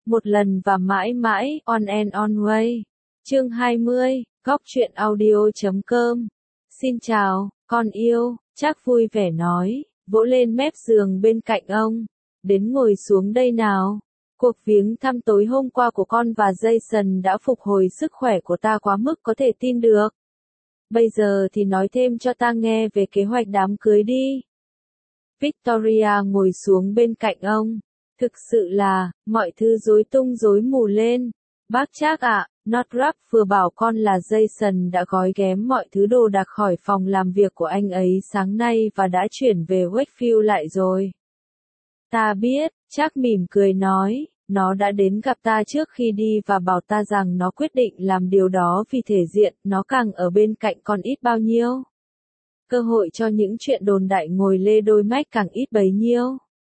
Một lần và mãi mãi, on and on way. Chương 20, Góc truyện audio.com. Xin chào, con yêu, Trác vui vẻ nói, vỗ lên mép giường bên cạnh ông. Đến ngồi xuống đây nào. Cuộc viếng thăm tối hôm qua của con và Jason đã phục hồi sức khỏe của ta quá mức có thể tin được. Bây giờ thì nói thêm cho ta nghe về kế hoạch đám cưới đi. Victoria ngồi xuống bên cạnh ông. Thực sự là, mọi thứ rối tung rối mù lên. Bác Trác ạ, Northrop vừa bảo con là Jason đã gói ghém mọi thứ đồ đạc khỏi phòng làm việc của anh ấy sáng nay và đã chuyển về Wakefield lại rồi. Ta biết, Trác mỉm cười nói, nó đã đến gặp ta trước khi đi và bảo ta rằng nó quyết định làm điều đó vì thể diện, nó càng ở bên cạnh con ít bao nhiêu. Cơ hội cho những chuyện đồn đại ngồi lê đôi mách càng ít bấy nhiêu.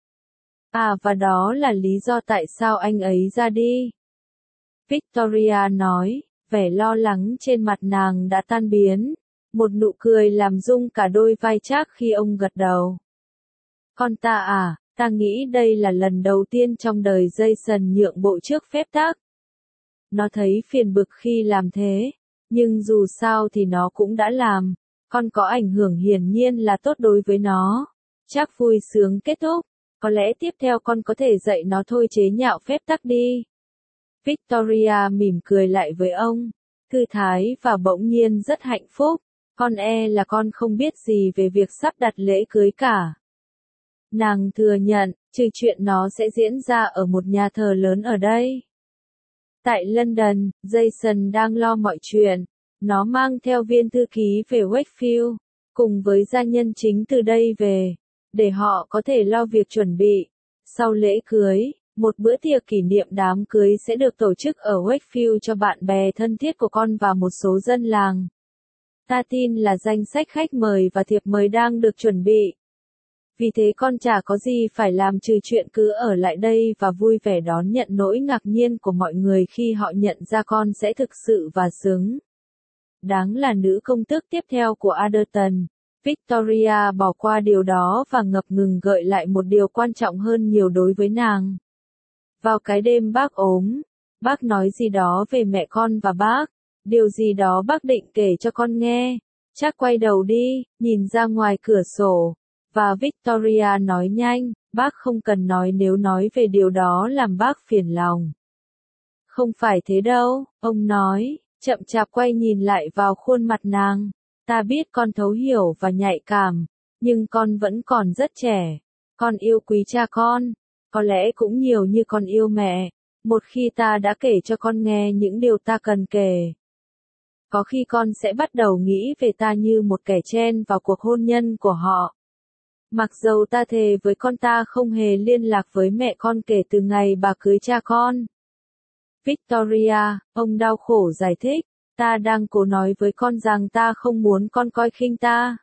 À và đó là lý do tại sao anh ấy ra đi. Victoria nói, vẻ lo lắng trên mặt nàng đã tan biến. Một nụ cười làm rung cả đôi vai Trác khi ông gật đầu. Con ta à, ta nghĩ đây là lần đầu tiên trong đời Jason nhượng bộ trước phép tắc. Nó thấy phiền bực khi làm thế, nhưng dù sao thì nó cũng đã làm. Con có ảnh hưởng hiển nhiên là tốt đối với nó. Trác vui sướng kết thúc. Có lẽ tiếp theo con có thể dạy nó thôi chế nhạo phép tắc đi. Victoria mỉm cười lại với ông, thư thái và bỗng nhiên rất hạnh phúc. Con là con không biết gì về việc sắp đặt lễ cưới cả. Nàng thừa nhận, trừ chuyện nó sẽ diễn ra ở một nhà thờ lớn ở đây. Tại London, Jason đang lo mọi chuyện. Nó mang theo viên thư ký về Wakefield, cùng với gia nhân chính từ đây về, để họ có thể lo việc chuẩn bị. Sau lễ cưới, một bữa tiệc kỷ niệm đám cưới sẽ được tổ chức ở Wakefield cho bạn bè thân thiết của con và một số dân làng. Ta tin là danh sách khách mời và thiệp mời đang được chuẩn bị. Vì thế con chả có gì phải làm trừ chuyện cứ ở lại đây và vui vẻ đón nhận nỗi ngạc nhiên của mọi người khi họ nhận ra con sẽ thực sự và xứng đáng là nữ công tước tiếp theo của Alderton. Victoria bỏ qua điều đó và ngập ngừng gợi lại một điều quan trọng hơn nhiều đối với nàng. Vào cái đêm bác ốm, bác nói gì đó về mẹ con và bác, điều gì đó bác định kể cho con nghe. Trác quay đầu đi, nhìn ra ngoài cửa sổ, và Victoria nói nhanh, bác không cần nói nếu nói về điều đó làm bác phiền lòng. Không phải thế đâu, ông nói, chậm chạp quay nhìn lại vào khuôn mặt nàng. Ta biết con thấu hiểu và nhạy cảm, nhưng con vẫn còn rất trẻ. Con yêu quý cha con, có lẽ cũng nhiều như con yêu mẹ. Một khi ta đã kể cho con nghe những điều ta cần kể, có khi con sẽ bắt đầu nghĩ về ta như một kẻ chen vào cuộc hôn nhân của họ. Mặc dầu ta thề với con ta không hề liên lạc với mẹ con kể từ ngày bà cưới cha con. Victoria, ông đau khổ giải thích, ta đang cố nói với con rằng ta không muốn con coi khinh ta.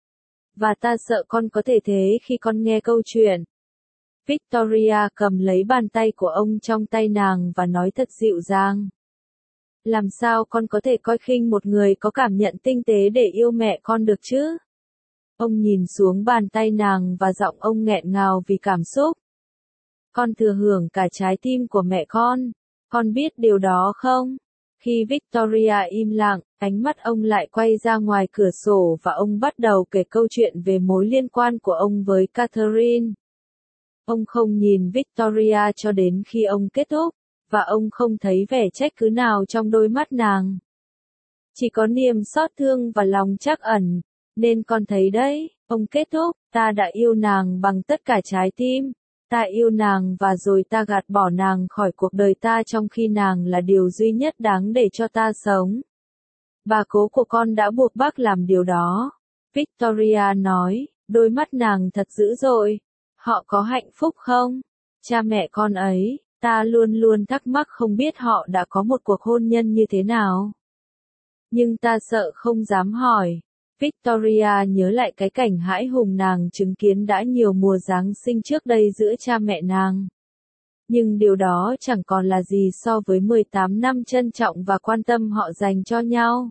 Và ta sợ con có thể thế khi con nghe câu chuyện. Victoria cầm lấy bàn tay của ông trong tay nàng và nói thật dịu dàng. Làm sao con có thể coi khinh một người có cảm nhận tinh tế để yêu mẹ con được chứ? Ông nhìn xuống bàn tay nàng và giọng ông nghẹn ngào vì cảm xúc. Con thừa hưởng cả trái tim của mẹ con biết điều đó không? Khi Victoria im lặng, ánh mắt ông lại quay ra ngoài cửa sổ và ông bắt đầu kể câu chuyện về mối liên quan của ông với Catherine. Ông không nhìn Victoria cho đến khi ông kết thúc, và ông không thấy vẻ trách cứ nào trong đôi mắt nàng. Chỉ có niềm xót thương và lòng trắc ẩn, nên con thấy đấy, ông kết thúc, ta đã yêu nàng bằng tất cả trái tim. Ta yêu nàng và rồi ta gạt bỏ nàng khỏi cuộc đời ta trong khi nàng là điều duy nhất đáng để cho ta sống. Bà cố của con đã buộc bác làm điều đó. Victoria nói, đôi mắt nàng thật dữ dội. Họ có hạnh phúc không? Cha mẹ con ấy, ta luôn luôn thắc mắc không biết họ đã có một cuộc hôn nhân như thế nào. Nhưng ta sợ không dám hỏi. Victoria nhớ lại cái cảnh hãi hùng nàng chứng kiến đã nhiều mùa Giáng sinh trước đây giữa cha mẹ nàng. Nhưng điều đó chẳng còn là gì so với 18 năm trân trọng và quan tâm họ dành cho nhau.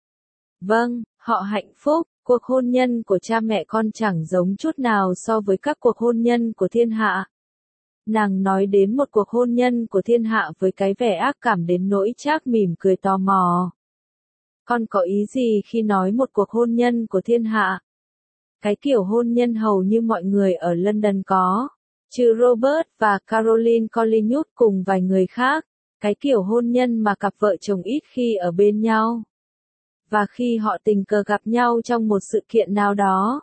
Vâng, họ hạnh phúc, cuộc hôn nhân của cha mẹ con chẳng giống chút nào so với các cuộc hôn nhân của thiên hạ. Nàng nói đến một cuộc hôn nhân của thiên hạ với cái vẻ ác cảm đến nỗi Trác mỉm cười tò mò. Con có ý gì khi nói một cuộc hôn nhân của thiên hạ? Cái kiểu hôn nhân hầu như mọi người ở London có, trừ Robert và Caroline Collingwood cùng vài người khác, cái kiểu hôn nhân mà cặp vợ chồng ít khi ở bên nhau. Và khi họ tình cờ gặp nhau trong một sự kiện nào đó,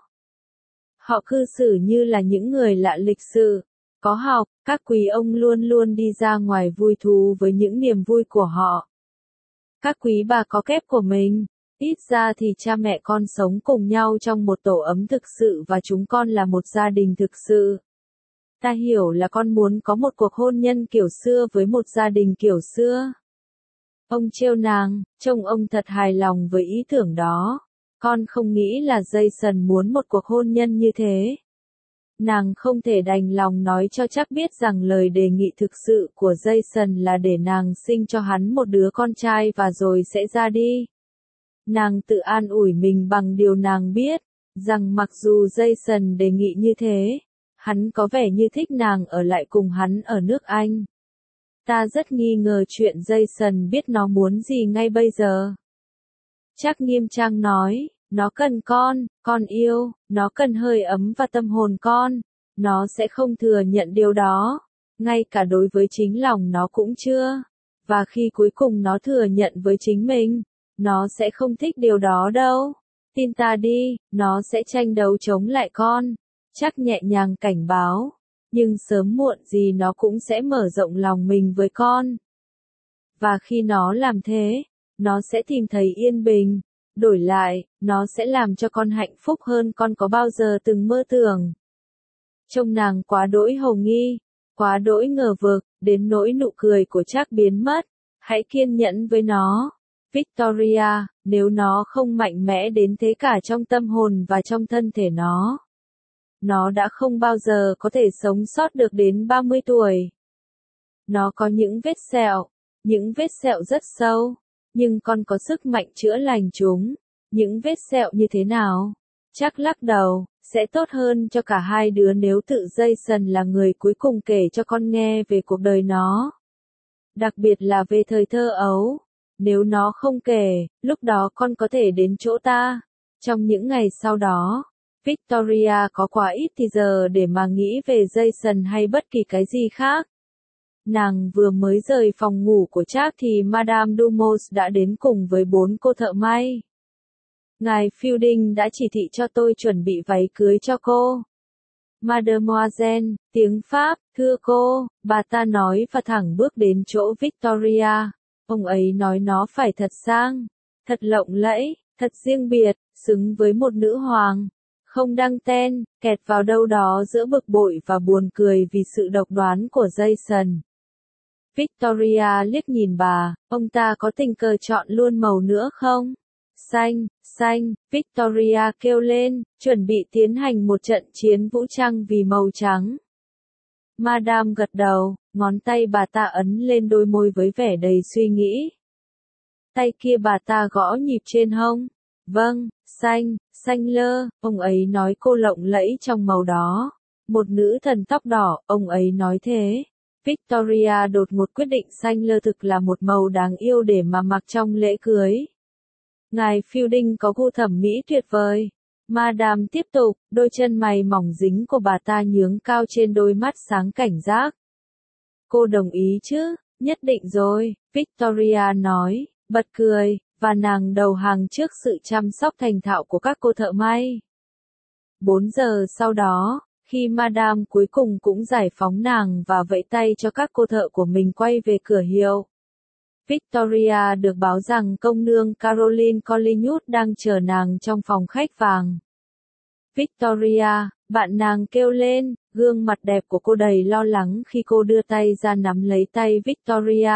họ cư xử như là những người lạ lịch sự, có học, các quý ông luôn luôn đi ra ngoài vui thú với những niềm vui của họ. Các quý bà có kép của mình, ít ra thì cha mẹ con sống cùng nhau trong một tổ ấm thực sự và chúng con là một gia đình thực sự. Ta hiểu là con muốn có một cuộc hôn nhân kiểu xưa với một gia đình kiểu xưa. Ông trêu nàng, trông ông thật hài lòng với ý tưởng đó. Con không nghĩ là Jason muốn một cuộc hôn nhân như thế. Nàng không thể đành lòng nói cho chắc biết rằng lời đề nghị thực sự của Jason là để nàng sinh cho hắn một đứa con trai và rồi sẽ ra đi. Nàng tự an ủi mình bằng điều nàng biết, rằng mặc dù Jason đề nghị như thế, hắn có vẻ như thích nàng ở lại cùng hắn ở nước Anh. Ta rất nghi ngờ chuyện Jason biết nó muốn gì ngay bây giờ. Trác nghiêm trang nói, nó cần con yêu, nó cần hơi ấm và tâm hồn con, nó sẽ không thừa nhận điều đó, ngay cả đối với chính lòng nó cũng chưa, và khi cuối cùng nó thừa nhận với chính mình, nó sẽ không thích điều đó đâu, tin ta đi, nó sẽ tranh đấu chống lại con, Trác nhẹ nhàng cảnh báo, nhưng sớm muộn gì nó cũng sẽ mở rộng lòng mình với con. Và khi nó làm thế, nó sẽ tìm thấy yên bình. Đổi lại, nó sẽ làm cho con hạnh phúc hơn con có bao giờ từng mơ tưởng. Trông nàng quá đỗi hồ nghi, quá đỗi ngờ vực, đến nỗi nụ cười của Trác biến mất. Hãy kiên nhẫn với nó, Victoria, nếu nó không mạnh mẽ đến thế cả trong tâm hồn và trong thân thể nó đã không bao giờ có thể sống sót được đến 30 tuổi. Nó có những vết sẹo rất sâu. Nhưng con có sức mạnh chữa lành chúng. Những vết sẹo như thế nào? Trác lắc đầu, sẽ tốt hơn cho cả hai đứa nếu tự Jason là người cuối cùng kể cho con nghe về cuộc đời nó. Đặc biệt là về thời thơ ấu. Nếu nó không kể, lúc đó con có thể đến chỗ ta. Trong những ngày sau đó, Victoria có quá ít thì giờ để mà nghĩ về Jason hay bất kỳ cái gì khác. Nàng vừa mới rời phòng ngủ của Trác thì Madame Dumont đã đến cùng với 4 cô thợ may. Ngài Fielding đã chỉ thị cho tôi chuẩn bị váy cưới cho cô. Mademoiselle, tiếng Pháp, thưa cô, bà ta nói và thẳng bước đến chỗ Victoria. Ông ấy nói nó phải thật sang, thật lộng lẫy, thật riêng biệt, xứng với một nữ hoàng. Không đăng ten, kẹt vào đâu đó giữa bực bội và buồn cười vì sự độc đoán của Jason. Victoria liếc nhìn bà, ông ta có tình cờ chọn luôn màu nữa không? Xanh, Victoria kêu lên, chuẩn bị tiến hành một trận chiến vũ trang vì màu trắng. Madame gật đầu, ngón tay bà ta ấn lên đôi môi với vẻ đầy suy nghĩ. Tay kia bà ta gõ nhịp trên hông. Vâng, xanh lơ, ông ấy nói cô lộng lẫy trong màu đó. Một nữ thần tóc đỏ, ông ấy nói thế. Victoria đột ngột quyết định xanh lơ thực là một màu đáng yêu để mà mặc trong lễ cưới. Ngài Fielding có gu thẩm mỹ tuyệt vời. Madame tiếp tục, đôi chân mày mỏng dính của bà ta nhướng cao trên đôi mắt sáng cảnh giác. Cô đồng ý chứ? Nhất định rồi, Victoria nói, bật cười, và nàng đầu hàng trước sự chăm sóc thành thạo của các cô thợ may. 4 giờ sau đó, khi Madame cuối cùng cũng giải phóng nàng và vẫy tay cho các cô thợ của mình quay về cửa hiệu. Victoria được báo rằng công nương Caroline Collingwood đang chờ nàng trong phòng khách vàng. Victoria, bạn nàng kêu lên, gương mặt đẹp của cô đầy lo lắng khi cô đưa tay ra nắm lấy tay Victoria.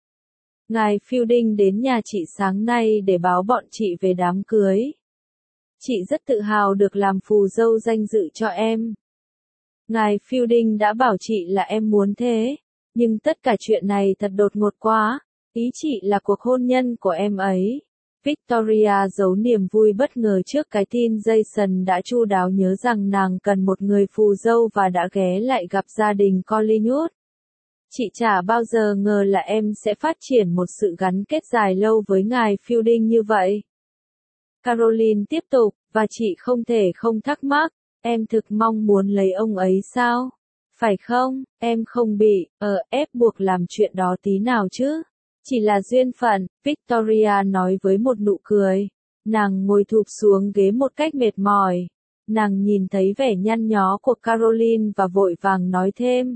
Ngài Fielding đến nhà chị sáng nay để báo bọn chị về đám cưới. Chị rất tự hào được làm phù dâu danh dự cho em. Ngài Fielding đã bảo chị là em muốn thế, nhưng tất cả chuyện này thật đột ngột quá, ý chị là cuộc hôn nhân của em ấy. Victoria giấu niềm vui bất ngờ trước cái tin Jason đã chu đáo nhớ rằng nàng cần một người phù dâu và đã ghé lại gặp gia đình Collingwood. Chị chả bao giờ ngờ là em sẽ phát triển một sự gắn kết dài lâu với ngài Fielding như vậy. Caroline tiếp tục, và chị không thể không thắc mắc, em thực mong muốn lấy ông ấy sao? Phải không, em không bị, ép buộc làm chuyện đó tí nào chứ? Chỉ là duyên phận, Victoria nói với một nụ cười. Nàng ngồi thụp xuống ghế một cách mệt mỏi. Nàng nhìn thấy vẻ nhăn nhó của Caroline và vội vàng nói thêm.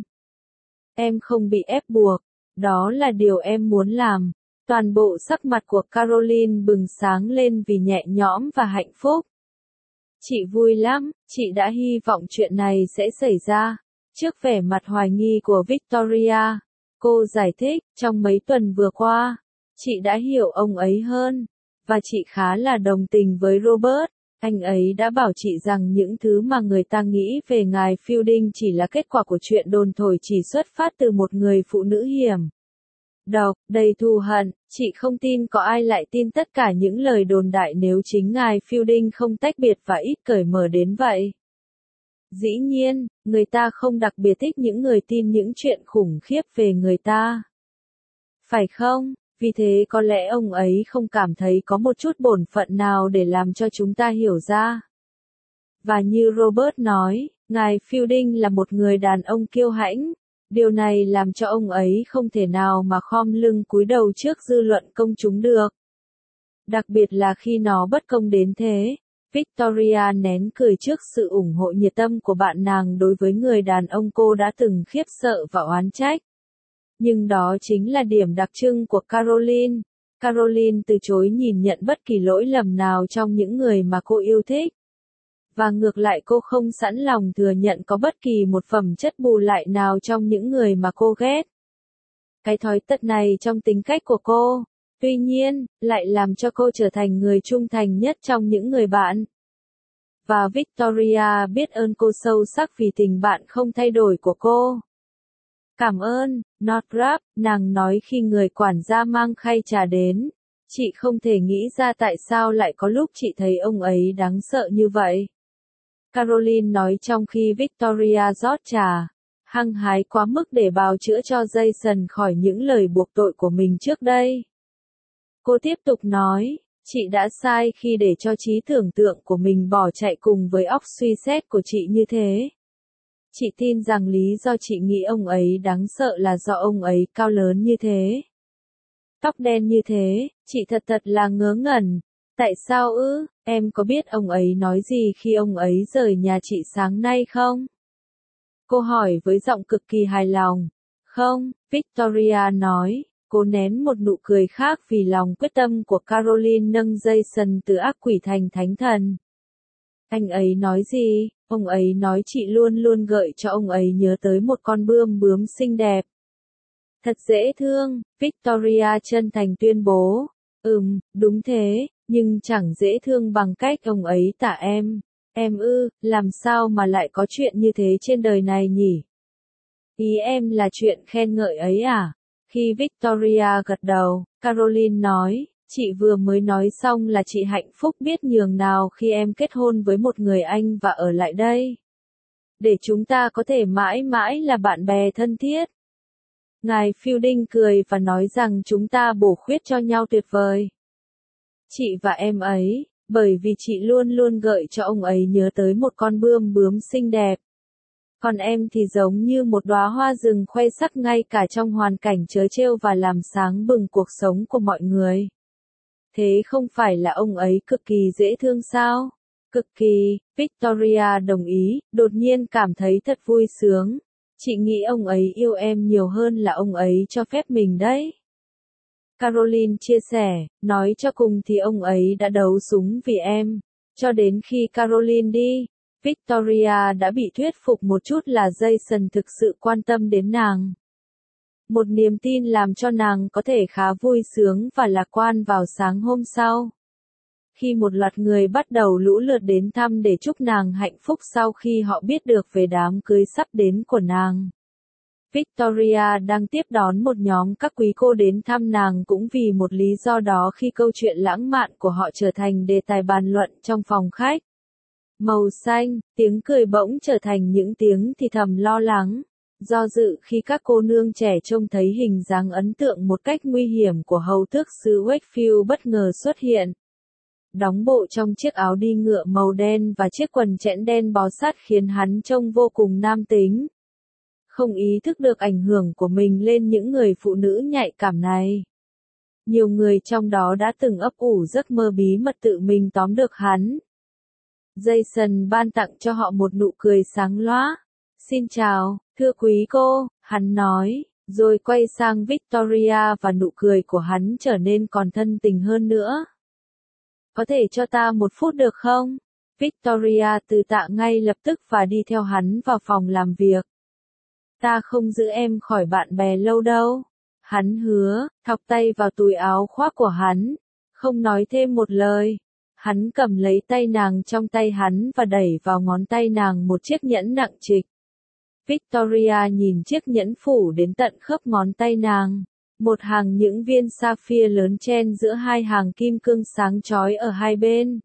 Em không bị ép buộc, đó là điều em muốn làm. Toàn bộ sắc mặt của Caroline bừng sáng lên vì nhẹ nhõm và hạnh phúc. Chị vui lắm, chị đã hy vọng chuyện này sẽ xảy ra. Trước vẻ mặt hoài nghi của Victoria, cô giải thích, trong mấy tuần vừa qua, chị đã hiểu ông ấy hơn, và chị khá là đồng tình với Robert. Anh ấy đã bảo chị rằng những thứ mà người ta nghĩ về ngài Fielding chỉ là kết quả của chuyện đồn thổi chỉ xuất phát từ một người phụ nữ hiểm độc, đầy thù hận. Chị không tin có ai lại tin tất cả những lời đồn đại nếu chính ngài Fielding không tách biệt và ít cởi mở đến vậy. Dĩ nhiên, người ta không đặc biệt thích những người tin những chuyện khủng khiếp về người ta. Phải không? Vì thế có lẽ ông ấy không cảm thấy có một chút bổn phận nào để làm cho chúng ta hiểu ra. Và như Robert nói, ngài Fielding là một người đàn ông kiêu hãnh. Điều này làm cho ông ấy không thể nào mà khom lưng cúi đầu trước dư luận công chúng được. Đặc biệt là khi nó bất công đến thế. Victoria nén cười trước sự ủng hộ nhiệt tâm của bạn nàng đối với người đàn ông cô đã từng khiếp sợ và oán trách. Nhưng đó chính là điểm đặc trưng của Caroline. Caroline từ chối nhìn nhận bất kỳ lỗi lầm nào trong những người mà cô yêu thích. Và ngược lại cô không sẵn lòng thừa nhận có bất kỳ một phẩm chất bù lại nào trong những người mà cô ghét. Cái thói tật này trong tính cách của cô, tuy nhiên, lại làm cho cô trở thành người trung thành nhất trong những người bạn. Và Victoria biết ơn cô sâu sắc vì tình bạn không thay đổi của cô. Cảm ơn, Northrop, nàng nói khi người quản gia mang khay trà đến. Chị không thể nghĩ ra tại sao lại có lúc chị thấy ông ấy đáng sợ như vậy. Caroline nói trong khi Victoria rót trà, hăng hái quá mức để bào chữa cho Jason khỏi những lời buộc tội của mình trước đây. Cô tiếp tục nói, chị đã sai khi để cho trí tưởng tượng của mình bỏ chạy cùng với óc suy xét của chị như thế. Chị tin rằng lý do chị nghĩ ông ấy đáng sợ là do ông ấy cao lớn như thế. Tóc đen như thế, chị thật là ngớ ngẩn. Tại sao ư, em có biết ông ấy nói gì khi ông ấy rời nhà chị sáng nay không? Cô hỏi với giọng cực kỳ hài lòng. Không, Victoria nói, cô nén một nụ cười khác vì lòng quyết tâm của Caroline nâng Jason từ ác quỷ thành thánh thần. Anh ấy nói gì? Ông ấy nói chị luôn luôn gợi cho ông ấy nhớ tới một con bướm xinh đẹp. Thật dễ thương, Victoria chân thành tuyên bố. Đúng thế, nhưng chẳng dễ thương bằng cách ông ấy tả em. Em làm sao mà lại có chuyện như thế trên đời này nhỉ? Ý em là chuyện khen ngợi ấy à? Khi Victoria gật đầu, Caroline nói, chị vừa mới nói xong là chị hạnh phúc biết nhường nào khi em kết hôn với một người Anh và ở lại đây. Để chúng ta có thể mãi mãi là bạn bè thân thiết. Ngài Fielding cười và nói rằng chúng ta bổ khuyết cho nhau tuyệt vời. Chị và em ấy, bởi vì chị luôn luôn gợi cho ông ấy nhớ tới một con bướm xinh đẹp. Còn em thì giống như một đóa hoa rừng khoe sắc ngay cả trong hoàn cảnh trớ trêu và làm sáng bừng cuộc sống của mọi người. Thế không phải là ông ấy cực kỳ dễ thương sao? Cực kỳ, Victoria đồng ý, đột nhiên cảm thấy thật vui sướng. Chị nghĩ ông ấy yêu em nhiều hơn là ông ấy cho phép mình đấy. Caroline chia sẻ, nói cho cùng thì ông ấy đã đấu súng vì em. Cho đến khi Caroline đi, Victoria đã bị thuyết phục một chút là Jason thực sự quan tâm đến nàng. Một niềm tin làm cho nàng có thể khá vui sướng và lạc quan vào sáng hôm sau. Khi một loạt người bắt đầu lũ lượt đến thăm để chúc nàng hạnh phúc sau khi họ biết được về đám cưới sắp đến của nàng. Victoria đang tiếp đón một nhóm các quý cô đến thăm nàng cũng vì một lý do đó khi câu chuyện lãng mạn của họ trở thành đề tài bàn luận trong phòng khách. Màu xanh, tiếng cười bỗng trở thành những tiếng thì thầm lo lắng, do dự khi các cô nương trẻ trông thấy hình dáng ấn tượng một cách nguy hiểm của hầu tước xứ Wakefield bất ngờ xuất hiện. Đóng bộ trong chiếc áo đi ngựa màu đen và chiếc quần chẽn đen bó sát khiến hắn trông vô cùng nam tính. Không ý thức được ảnh hưởng của mình lên những người phụ nữ nhạy cảm này. Nhiều người trong đó đã từng ấp ủ giấc mơ bí mật tự mình tóm được hắn. Jason ban tặng cho họ một nụ cười sáng lóa. Xin chào, thưa quý cô, hắn nói, rồi quay sang Victoria và nụ cười của hắn trở nên còn thân tình hơn nữa. Có thể cho ta một phút được không? Victoria từ tạ ngay lập tức và đi theo hắn vào phòng làm việc. Ta không giữ em khỏi bạn bè lâu đâu. Hắn hứa, thọc tay vào túi áo khoác của hắn. Không nói thêm một lời. Hắn cầm lấy tay nàng trong tay hắn và đẩy vào ngón tay nàng một chiếc nhẫn nặng trịch. Victoria nhìn chiếc nhẫn phủ đến tận khớp ngón tay nàng. Một hàng những viên sapphire lớn chen giữa hai hàng kim cương sáng chói ở hai bên.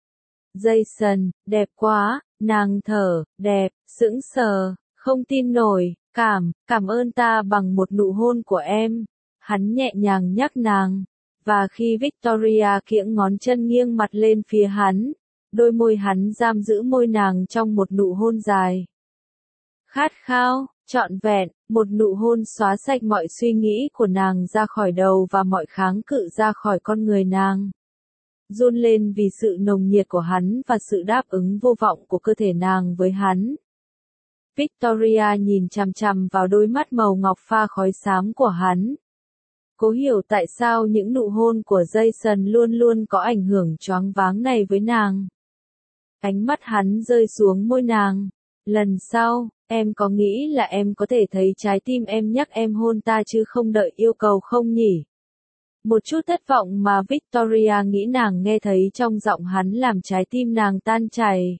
Jason, đẹp quá, nàng thở, đẹp, sững sờ, không tin nổi, cảm ơn ta bằng một nụ hôn của em. Hắn nhẹ nhàng nhắc nàng. Và khi Victoria kiễng ngón chân nghiêng mặt lên phía hắn, đôi môi hắn giam giữ môi nàng trong một nụ hôn dài. Khát khao, trọn vẹn, một nụ hôn xóa sạch mọi suy nghĩ của nàng ra khỏi đầu và mọi kháng cự ra khỏi con người nàng. Run lên vì sự nồng nhiệt của hắn và sự đáp ứng vô vọng của cơ thể nàng với hắn. Victoria nhìn chằm chằm vào đôi mắt màu ngọc pha khói xám của hắn. Cố hiểu tại sao những nụ hôn của Jason luôn luôn có ảnh hưởng choáng váng này với nàng. Ánh mắt hắn rơi xuống môi nàng. Lần sau, em có nghĩ là em có thể thấy trái tim em nhắc em hôn ta chứ không đợi yêu cầu không nhỉ? Một chút thất vọng mà Victoria nghĩ nàng nghe thấy trong giọng hắn làm trái tim nàng tan chảy.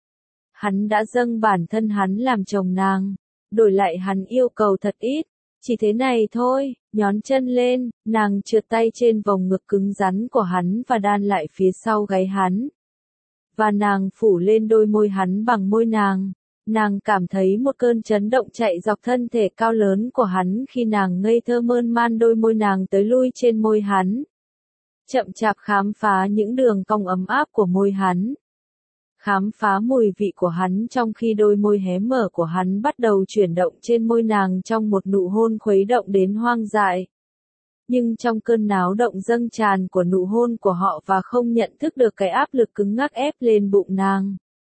Hắn đã dâng bản thân hắn làm chồng nàng, đổi lại hắn yêu cầu thật ít. Chỉ thế này thôi, nhón chân lên, nàng trượt tay trên vòng ngực cứng rắn của hắn và đan lại phía sau gáy hắn. Và nàng phủ lên đôi môi hắn bằng môi nàng. Nàng cảm thấy một cơn chấn động chạy dọc thân thể cao lớn của hắn khi nàng ngây thơ mơn man đôi môi nàng tới lui trên môi hắn. Chậm chạp khám phá những đường cong ấm áp của môi hắn. Khám phá mùi vị của hắn trong khi đôi môi hé mở của hắn bắt đầu chuyển động trên môi nàng trong một nụ hôn khuấy động đến hoang dại. Nhưng trong cơn náo động dâng tràn của nụ hôn của họ và không nhận thức được cái áp lực cứng ngắc ép lên bụng nàng.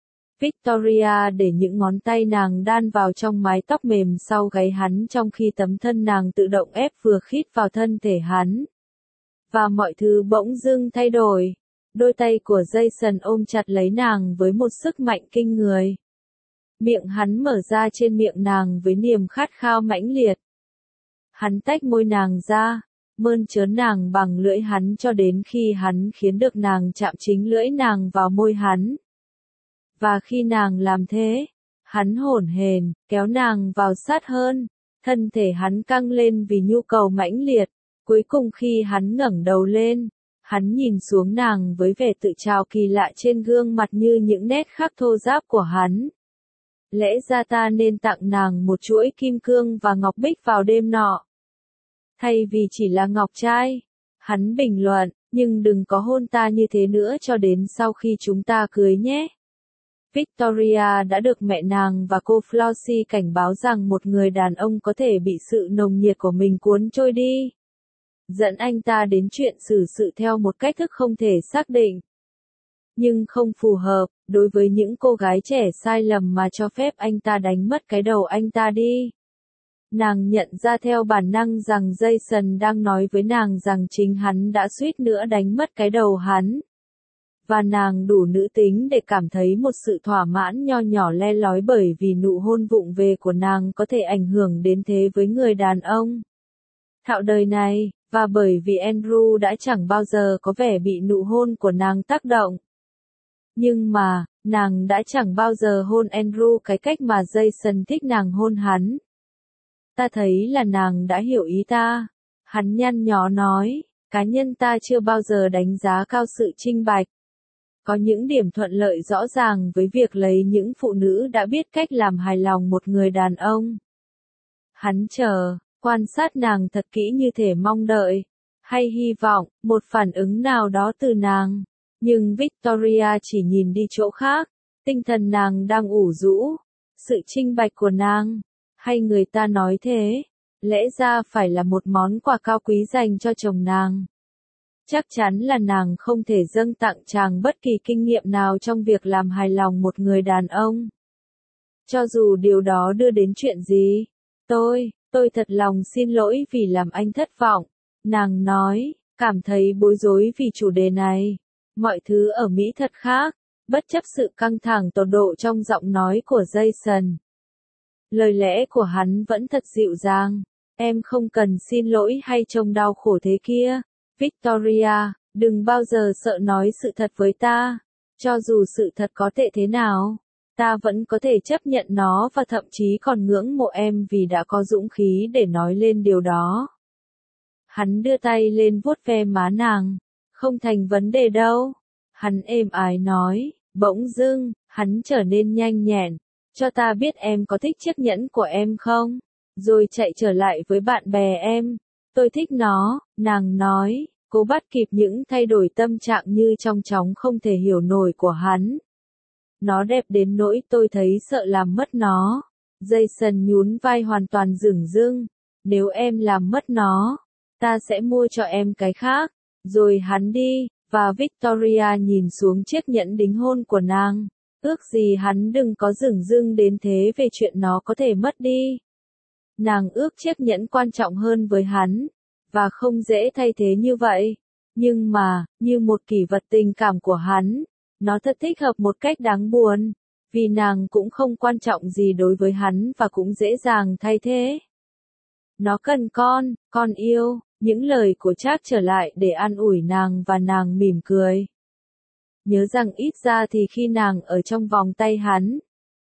Victoria để những ngón tay nàng đan vào trong mái tóc mềm sau gáy hắn trong khi tấm thân nàng tự động ép vừa khít vào thân thể hắn. Và mọi thứ bỗng dưng thay đổi. Đôi tay của Jason ôm chặt lấy nàng với một sức mạnh kinh người. Miệng hắn mở ra trên miệng nàng với niềm khát khao mãnh liệt. Hắn tách môi nàng ra, mơn trớn nàng bằng lưỡi hắn cho đến khi hắn khiến được nàng chạm chính lưỡi nàng vào môi hắn. Và khi nàng làm thế, hắn hổn hển, kéo nàng vào sát hơn, thân thể hắn căng lên vì nhu cầu mãnh liệt. Cuối cùng khi hắn ngẩng đầu lên, hắn nhìn xuống nàng với vẻ tự trào kỳ lạ trên gương mặt như những nét khắc thô ráp của hắn. Lẽ ra ta nên tặng nàng một chuỗi kim cương và ngọc bích vào đêm nọ. Thay vì chỉ là ngọc trai, hắn bình luận, nhưng đừng có hôn ta như thế nữa cho đến sau khi chúng ta cưới nhé. Victoria đã được mẹ nàng và cô Flossie cảnh báo rằng một người đàn ông có thể bị sự nồng nhiệt của mình cuốn trôi đi. Dẫn anh ta đến chuyện xử sự theo một cách thức không thể xác định. Nhưng không phù hợp, đối với những cô gái trẻ sai lầm mà cho phép anh ta đánh mất cái đầu anh ta đi. Nàng nhận ra theo bản năng rằng Jason đang nói với nàng rằng chính hắn đã suýt nữa đánh mất cái đầu hắn. Và nàng đủ nữ tính để cảm thấy một sự thỏa mãn nho nhỏ le lói bởi vì nụ hôn vụng về của nàng có thể ảnh hưởng đến thế với người đàn ông. Thạo đời này, và bởi vì Andrew đã chẳng bao giờ có vẻ bị nụ hôn của nàng tác động. Nhưng mà, nàng đã chẳng bao giờ hôn Andrew cái cách mà Jason thích nàng hôn hắn. Ta thấy là nàng đã hiểu ý ta. Hắn nhăn nhó nói, cá nhân ta chưa bao giờ đánh giá cao sự trinh bạch. Có những điểm thuận lợi rõ ràng với việc lấy những phụ nữ đã biết cách làm hài lòng một người đàn ông. Hắn quan sát nàng thật kỹ như thể mong đợi, hay hy vọng, một phản ứng nào đó từ nàng. Nhưng Victoria chỉ nhìn đi chỗ khác, tinh thần nàng đang ủ rũ. Sự trinh bạch của nàng, hay người ta nói thế, lẽ ra phải là một món quà cao quý dành cho chồng nàng. Chắc chắn là nàng không thể dâng tặng chàng bất kỳ kinh nghiệm nào trong việc làm hài lòng một người đàn ông. Cho dù điều đó đưa đến chuyện gì. Tôi thật lòng xin lỗi vì làm anh thất vọng. Nàng nói, cảm thấy bối rối vì chủ đề này. Mọi thứ ở Mỹ thật khác, bất chấp sự căng thẳng tột độ trong giọng nói của Jason. Lời lẽ của hắn vẫn thật dịu dàng. Em không cần xin lỗi hay trông đau khổ thế kia. Victoria, đừng bao giờ sợ nói sự thật với ta. Cho dù sự thật có tệ thế nào, ta vẫn có thể chấp nhận nó và thậm chí còn ngưỡng mộ em vì đã có dũng khí để nói lên điều đó. Hắn đưa tay lên vuốt ve má nàng. Không thành vấn đề đâu. Hắn êm ái nói, bỗng dưng, hắn trở nên nhanh nhẹn. Cho ta biết em có thích chiếc nhẫn của em không? Rồi chạy trở lại với bạn bè em. Tôi thích nó, nàng nói, cố bắt kịp những thay đổi tâm trạng như trong chóng không thể hiểu nổi của hắn. Nó đẹp đến nỗi tôi thấy sợ làm mất nó. Jason nhún vai hoàn toàn dửng dưng. Nếu em làm mất nó, ta sẽ mua cho em cái khác. Rồi hắn đi, và Victoria nhìn xuống chiếc nhẫn đính hôn của nàng. Ước gì hắn đừng có dửng dưng đến thế về chuyện nó có thể mất đi. Nàng ước chiếc nhẫn quan trọng hơn với hắn, và không dễ thay thế như vậy. Nhưng mà, như một kỷ vật tình cảm của hắn, nó thật thích hợp một cách đáng buồn, vì nàng cũng không quan trọng gì đối với hắn và cũng dễ dàng thay thế. Nó cần con yêu, những lời của Trác trở lại để an ủi nàng và nàng mỉm cười. Nhớ rằng ít ra thì khi nàng ở trong vòng tay hắn,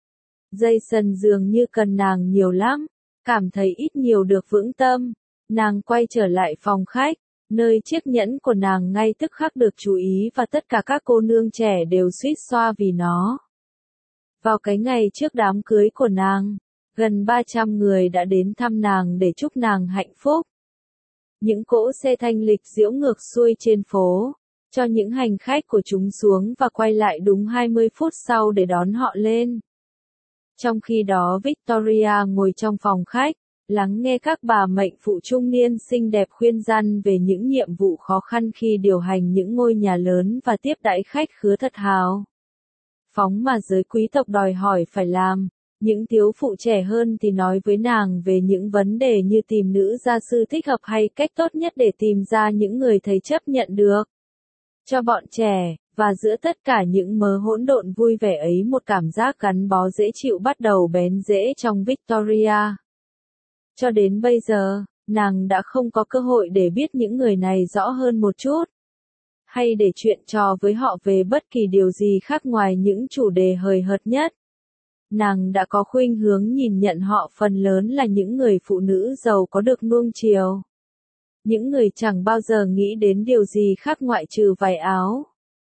Jason dường như cần nàng nhiều lắm, cảm thấy ít nhiều được vững tâm. Nàng quay trở lại phòng khách, nơi chiếc nhẫn của nàng ngay tức khắc được chú ý và tất cả các cô nương trẻ đều suýt xoa vì nó. Vào cái ngày trước đám cưới của nàng, gần 300 người đã đến thăm nàng để chúc nàng hạnh phúc. Những cỗ xe thanh lịch diễu ngược xuôi trên phố, cho những hành khách của chúng xuống và quay lại đúng 20 phút sau để đón họ lên. Trong khi đó Victoria ngồi trong phòng khách, lắng nghe các bà mệnh phụ trung niên xinh đẹp khuyên răn về những nhiệm vụ khó khăn khi điều hành những ngôi nhà lớn và tiếp đãi khách khứa thật hào phóng mà giới quý tộc đòi hỏi phải làm. Những thiếu phụ trẻ hơn thì nói với nàng về những vấn đề như tìm nữ gia sư thích hợp hay cách tốt nhất để tìm ra những người thầy chấp nhận được cho bọn trẻ, và giữa tất cả những mớ hỗn độn vui vẻ ấy một cảm giác gắn bó dễ chịu bắt đầu bén rễ trong Victoria. Cho đến bây giờ, nàng đã không có cơ hội để biết những người này rõ hơn một chút, hay để chuyện trò với họ về bất kỳ điều gì khác ngoài những chủ đề hời hợt nhất. Nàng đã có khuynh hướng nhìn nhận họ phần lớn là những người phụ nữ giàu có được nuông chiều. Những người chẳng bao giờ nghĩ đến điều gì khác ngoại trừ váy áo,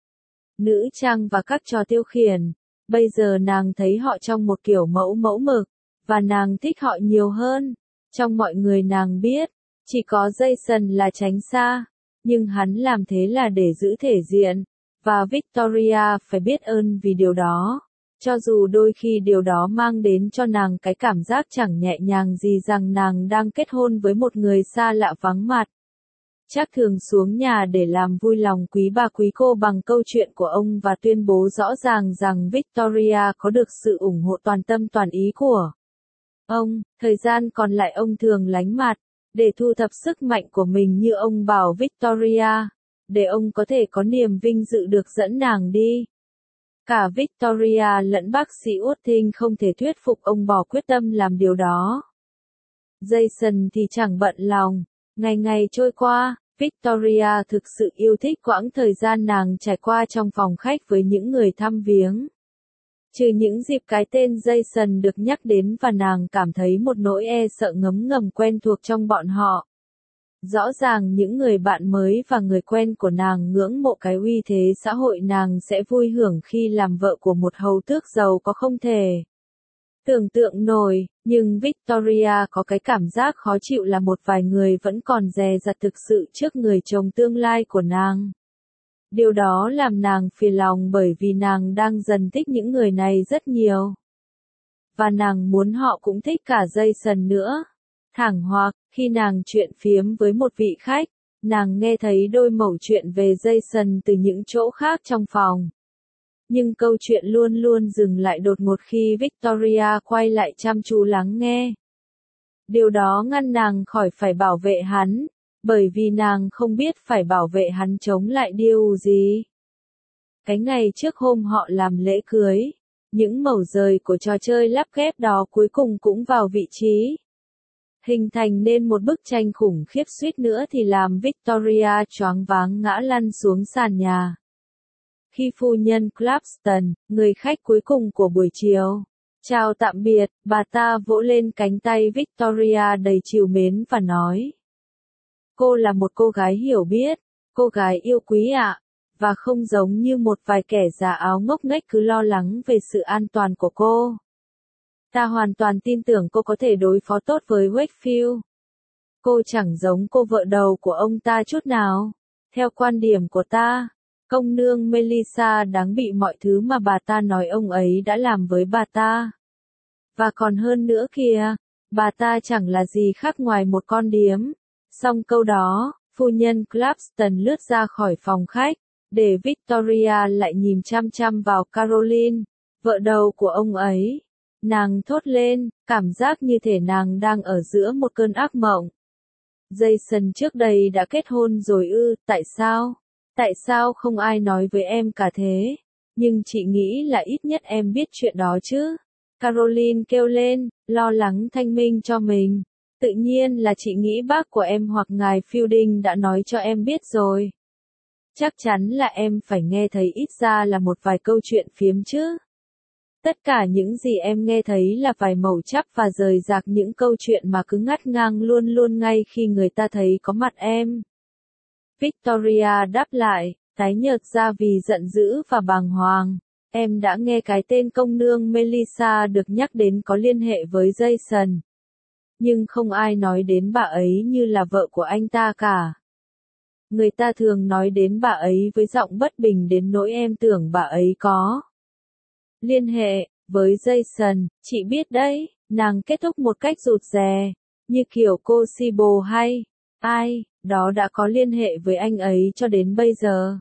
nữ trang và các trò tiêu khiển. Bây giờ nàng thấy họ trong một kiểu mẫu mực, và nàng thích họ nhiều hơn. Trong mọi người nàng biết, chỉ có Jason là tránh xa, nhưng hắn làm thế là để giữ thể diện, và Victoria phải biết ơn vì điều đó. Cho dù đôi khi điều đó mang đến cho nàng cái cảm giác chẳng nhẹ nhàng gì rằng nàng đang kết hôn với một người xa lạ vắng mặt. Trác thường xuống nhà để làm vui lòng quý bà quý cô bằng câu chuyện của ông và tuyên bố rõ ràng rằng Victoria có được sự ủng hộ toàn tâm toàn ý của ông. Thời gian còn lại ông thường lánh mặt, để thu thập sức mạnh của mình như ông bảo Victoria, để ông có thể có niềm vinh dự được dẫn nàng đi. Cả Victoria lẫn bác sĩ Utting không thể thuyết phục ông bỏ quyết tâm làm điều đó. Jason thì chẳng bận lòng. Ngày ngày trôi qua, Victoria thực sự yêu thích quãng thời gian nàng trải qua trong phòng khách với những người thăm viếng. Trừ những dịp cái tên Jason được nhắc đến và nàng cảm thấy một nỗi e sợ ngấm ngầm quen thuộc trong bọn họ. Rõ ràng những người bạn mới và người quen của nàng ngưỡng mộ cái uy thế xã hội nàng sẽ vui hưởng khi làm vợ của một hầu tước giàu có không thể tưởng tượng nổi, nhưng Victoria có cái cảm giác khó chịu là một vài người vẫn còn dè dặt thực sự trước người chồng tương lai của nàng. Điều đó làm nàng phiền lòng bởi vì nàng đang dần thích những người này rất nhiều. Và nàng muốn họ cũng thích cả Jason nữa. Thẳng hoặc, khi nàng chuyện phiếm với một vị khách, nàng nghe thấy đôi mẩu chuyện về Jason từ những chỗ khác trong phòng. Nhưng câu chuyện luôn luôn dừng lại đột ngột khi Victoria quay lại chăm chú lắng nghe. Điều đó ngăn nàng khỏi phải bảo vệ hắn, bởi vì nàng không biết phải bảo vệ hắn chống lại điều gì. Cái ngày trước hôm họ làm lễ cưới, những mẩu rời của trò chơi lắp ghép đó cuối cùng cũng vào vị trí. Hình thành nên một bức tranh khủng khiếp suýt nữa thì làm Victoria choáng váng ngã lăn xuống sàn nhà. Khi phu nhân Clapston, người khách cuối cùng của buổi chiều, chào tạm biệt, bà ta vỗ lên cánh tay Victoria đầy trìu mến và nói. Cô là một cô gái hiểu biết, cô gái yêu quý ạ, và không giống như một vài kẻ già áo ngốc nghếch cứ lo lắng về sự an toàn của cô. Ta hoàn toàn tin tưởng cô có thể đối phó tốt với Wakefield. Cô chẳng giống cô vợ đầu của ông ta chút nào. Theo quan điểm của ta, công nương Melissa đáng bị mọi thứ mà bà ta nói ông ấy đã làm với bà ta. Và còn hơn nữa kìa, bà ta chẳng là gì khác ngoài một con điếm. Xong câu đó, phu nhân Clapston lướt ra khỏi phòng khách, để Victoria lại nhìn chăm chăm vào Caroline, vợ đầu của ông ấy. Nàng thốt lên, cảm giác như thể nàng đang ở giữa một cơn ác mộng. Jason trước đây đã kết hôn rồi ư, tại sao? Tại sao không ai nói với em cả thế? Nhưng chị nghĩ là ít nhất em biết chuyện đó chứ? Caroline kêu lên, lo lắng thanh minh cho mình. Tự nhiên là chị nghĩ bác của em hoặc ngài Fielding đã nói cho em biết rồi. Chắc chắn là em phải nghe thấy ít ra là một vài câu chuyện phiếm chứ. Tất cả những gì em nghe thấy là vài mẩu chắp và rời rạc những câu chuyện mà cứ ngắt ngang luôn luôn ngay khi người ta thấy có mặt em. Victoria đáp lại, tái nhợt ra vì giận dữ và bàng hoàng. Em đã nghe cái tên công nương Melissa được nhắc đến có liên hệ với Jason. Nhưng không ai nói đến bà ấy như là vợ của anh ta cả. Người ta thường nói đến bà ấy với giọng bất bình đến nỗi em tưởng bà ấy có liên hệ với Jason, chị biết đấy, nàng kết thúc một cách rụt rè, như kiểu cô Sibyl hay ai đó đã có liên hệ với anh ấy cho đến bây giờ.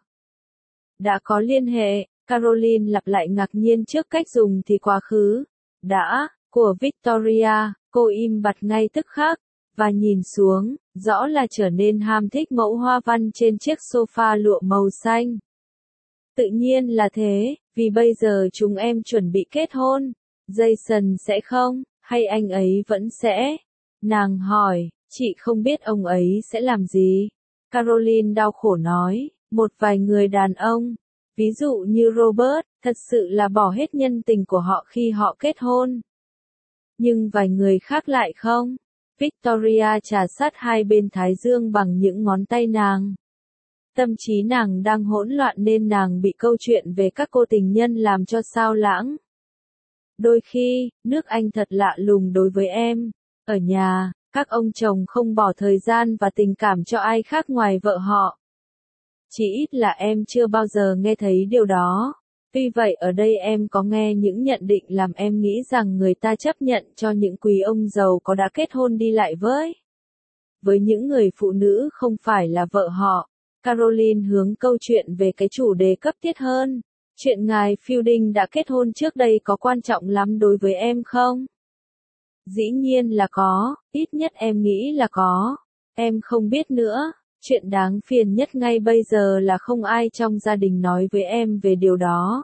Đã có liên hệ, Caroline lặp lại ngạc nhiên trước cách dùng thì quá khứ. Đã, của Victoria, cô im bặt ngay tức khắc, và nhìn xuống, rõ là trở nên ham thích mẫu hoa văn trên chiếc sofa lụa màu xanh. Tự nhiên là thế, vì bây giờ chúng em chuẩn bị kết hôn. Jason sẽ không, hay anh ấy vẫn sẽ? Nàng hỏi, chị không biết ông ấy sẽ làm gì. Caroline đau khổ nói, một vài người đàn ông, ví dụ như Robert, thật sự là bỏ hết nhân tình của họ khi họ kết hôn. Nhưng vài người khác lại không. Victoria trà sát hai bên thái dương bằng những ngón tay nàng. Tâm trí nàng đang hỗn loạn nên nàng bị câu chuyện về các cô tình nhân làm cho xao lãng. Đôi khi, nước Anh thật lạ lùng đối với em. Ở nhà, các ông chồng không bỏ thời gian và tình cảm cho ai khác ngoài vợ họ. Chỉ ít là em chưa bao giờ nghe thấy điều đó. Tuy vậy ở đây em có nghe những nhận định làm em nghĩ rằng người ta chấp nhận cho những quý ông giàu có đã kết hôn đi lại với những người phụ nữ không phải là vợ họ. Caroline hướng câu chuyện về cái chủ đề cấp thiết hơn. Chuyện ngài Fielding đã kết hôn trước đây có quan trọng lắm đối với em không? Dĩ nhiên là có, ít nhất em nghĩ là có. Em không biết nữa. Chuyện đáng phiền nhất ngay bây giờ là không ai trong gia đình nói với em về điều đó.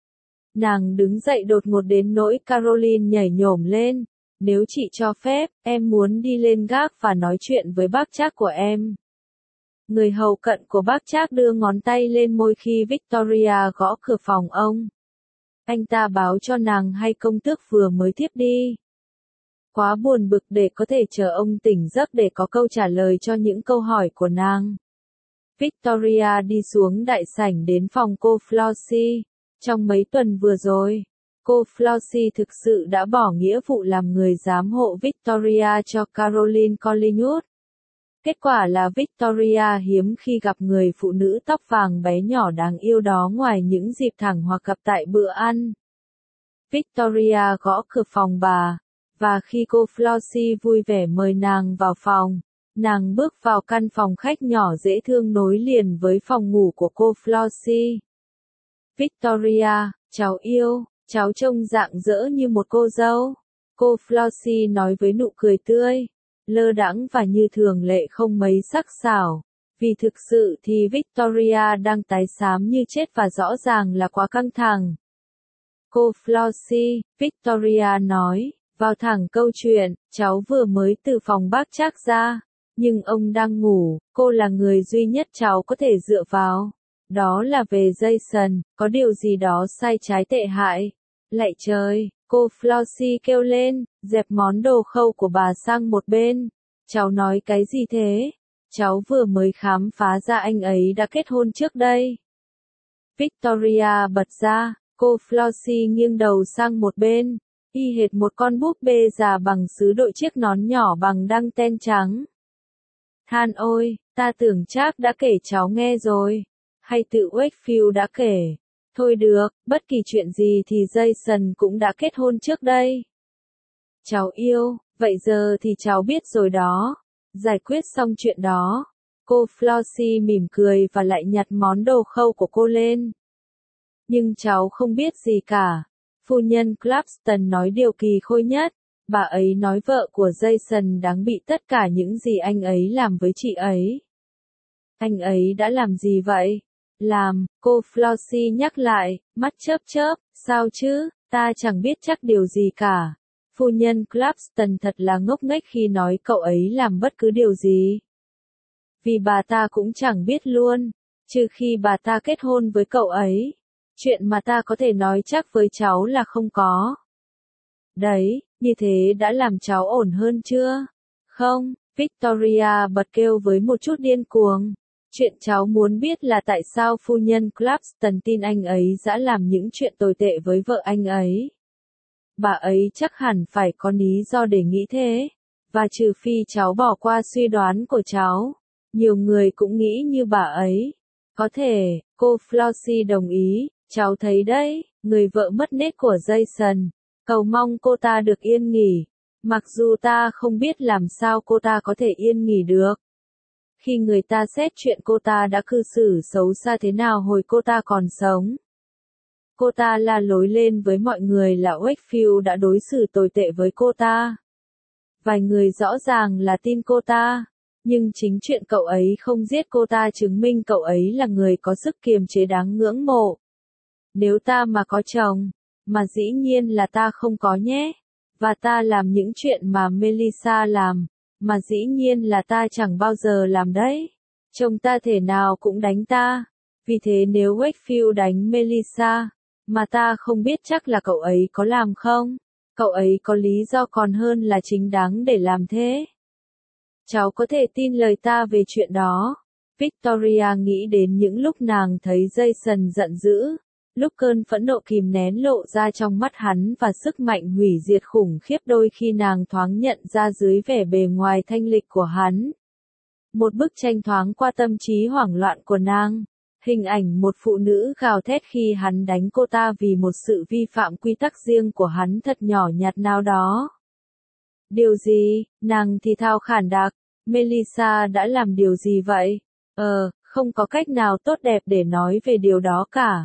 Nàng đứng dậy đột ngột đến nỗi Caroline nhảy nhổm lên. Nếu chị cho phép, em muốn đi lên gác và nói chuyện với bác Trác của em. Người hầu cận của bác Trác đưa ngón tay lên môi khi Victoria gõ cửa phòng ông. Anh ta báo cho nàng hay công tước vừa mới thiếp đi. Quá buồn bực để có thể chờ ông tỉnh giấc để có câu trả lời cho những câu hỏi của nàng. Victoria đi xuống đại sảnh đến phòng cô Flossie. Trong mấy tuần vừa rồi, cô Flossie thực sự đã bỏ nghĩa vụ làm người giám hộ Victoria cho Caroline Collingwood. Kết quả là Victoria hiếm khi gặp người phụ nữ tóc vàng bé nhỏ đáng yêu đó ngoài những dịp thẳng hoặc gặp tại bữa ăn. Victoria gõ cửa phòng bà, và khi cô Flossie vui vẻ mời nàng vào phòng, nàng bước vào căn phòng khách nhỏ dễ thương nối liền với phòng ngủ của cô Flossie. Victoria, cháu yêu, cháu trông rạng rỡ như một cô dâu. Cô Flossie nói với nụ cười tươi, lơ đãng và như thường lệ không mấy sắc sảo. Vì thực sự thì Victoria đang tái xám như chết và rõ ràng là quá căng thẳng. Cô Flossie, Victoria nói, vào thẳng câu chuyện, cháu vừa mới từ phòng bác Trác ra, nhưng ông đang ngủ, cô là người duy nhất cháu có thể dựa vào. Đó là về Jason, có điều gì đó sai trái tệ hại. Lạy trời, cô Flossie kêu lên, dẹp món đồ khâu của bà sang một bên. Cháu nói cái gì thế? Cháu vừa mới khám phá ra anh ấy đã kết hôn trước đây. Victoria bật ra, cô Flossie nghiêng đầu sang một bên, y hệt một con búp bê già bằng sứ đội chiếc nón nhỏ bằng đăng ten trắng. Than ôi, ta tưởng Trác đã kể cháu nghe rồi. Hay tự Wakefield đã kể. Thôi được, bất kỳ chuyện gì thì Jason cũng đã kết hôn trước đây. Cháu yêu, vậy giờ thì cháu biết rồi đó. Giải quyết xong chuyện đó. Cô Flossie mỉm cười và lại nhặt món đồ khâu của cô lên. Nhưng cháu không biết gì cả. Phu nhân Clapston nói điều kỳ khôi nhất. Bà ấy nói vợ của Jason đáng bị tất cả những gì anh ấy làm với chị ấy. Anh ấy đã làm gì vậy? Làm, cô Flossie nhắc lại, mắt chớp chớp, sao chứ, ta chẳng biết chắc điều gì cả. Phu nhân Clapston thật là ngốc nghếch khi nói cậu ấy làm bất cứ điều gì. Vì bà ta cũng chẳng biết luôn, trừ khi bà ta kết hôn với cậu ấy. Chuyện mà ta có thể nói chắc với cháu là không có. Đấy, như thế đã làm cháu ổn hơn chưa? Không, Victoria bật kêu với một chút điên cuồng. Chuyện cháu muốn biết là tại sao phu nhân Clapston tin anh ấy đã làm những chuyện tồi tệ với vợ anh ấy. Bà ấy chắc hẳn phải có lý do để nghĩ thế. Và trừ phi cháu bỏ qua suy đoán của cháu, nhiều người cũng nghĩ như bà ấy. Có thể, cô Flossie đồng ý, cháu thấy đấy, người vợ mất nết của Jason. Cầu mong cô ta được yên nghỉ. Mặc dù ta không biết làm sao cô ta có thể yên nghỉ được. Khi người ta xét chuyện cô ta đã cư xử xấu xa thế nào hồi cô ta còn sống. Cô ta la lối lên với mọi người là Wakefield đã đối xử tồi tệ với cô ta. Vài người rõ ràng là tin cô ta. Nhưng chính chuyện cậu ấy không giết cô ta chứng minh cậu ấy là người có sức kiềm chế đáng ngưỡng mộ. Nếu ta mà có chồng, mà dĩ nhiên là ta không có nhé. Và ta làm những chuyện mà Melissa làm, mà dĩ nhiên là ta chẳng bao giờ làm đấy. Chồng ta thể nào cũng đánh ta. Vì thế nếu Wakefield đánh Melissa, mà ta không biết chắc là cậu ấy có làm không, cậu ấy có lý do còn hơn là chính đáng để làm thế. Cháu có thể tin lời ta về chuyện đó. Victoria nghĩ đến những lúc nàng thấy Jason giận dữ. Lúc cơn phẫn nộ kìm nén lộ ra trong mắt hắn và sức mạnh hủy diệt khủng khiếp đôi khi nàng thoáng nhận ra dưới vẻ bề ngoài thanh lịch của hắn. Một bức tranh thoáng qua tâm trí hoảng loạn của nàng. Hình ảnh một phụ nữ gào thét khi hắn đánh cô ta vì một sự vi phạm quy tắc riêng của hắn thật nhỏ nhặt nào đó. Điều gì? Nàng thì thào khản đặc. Melissa đã làm điều gì vậy? Không có cách nào tốt đẹp để nói về điều đó cả.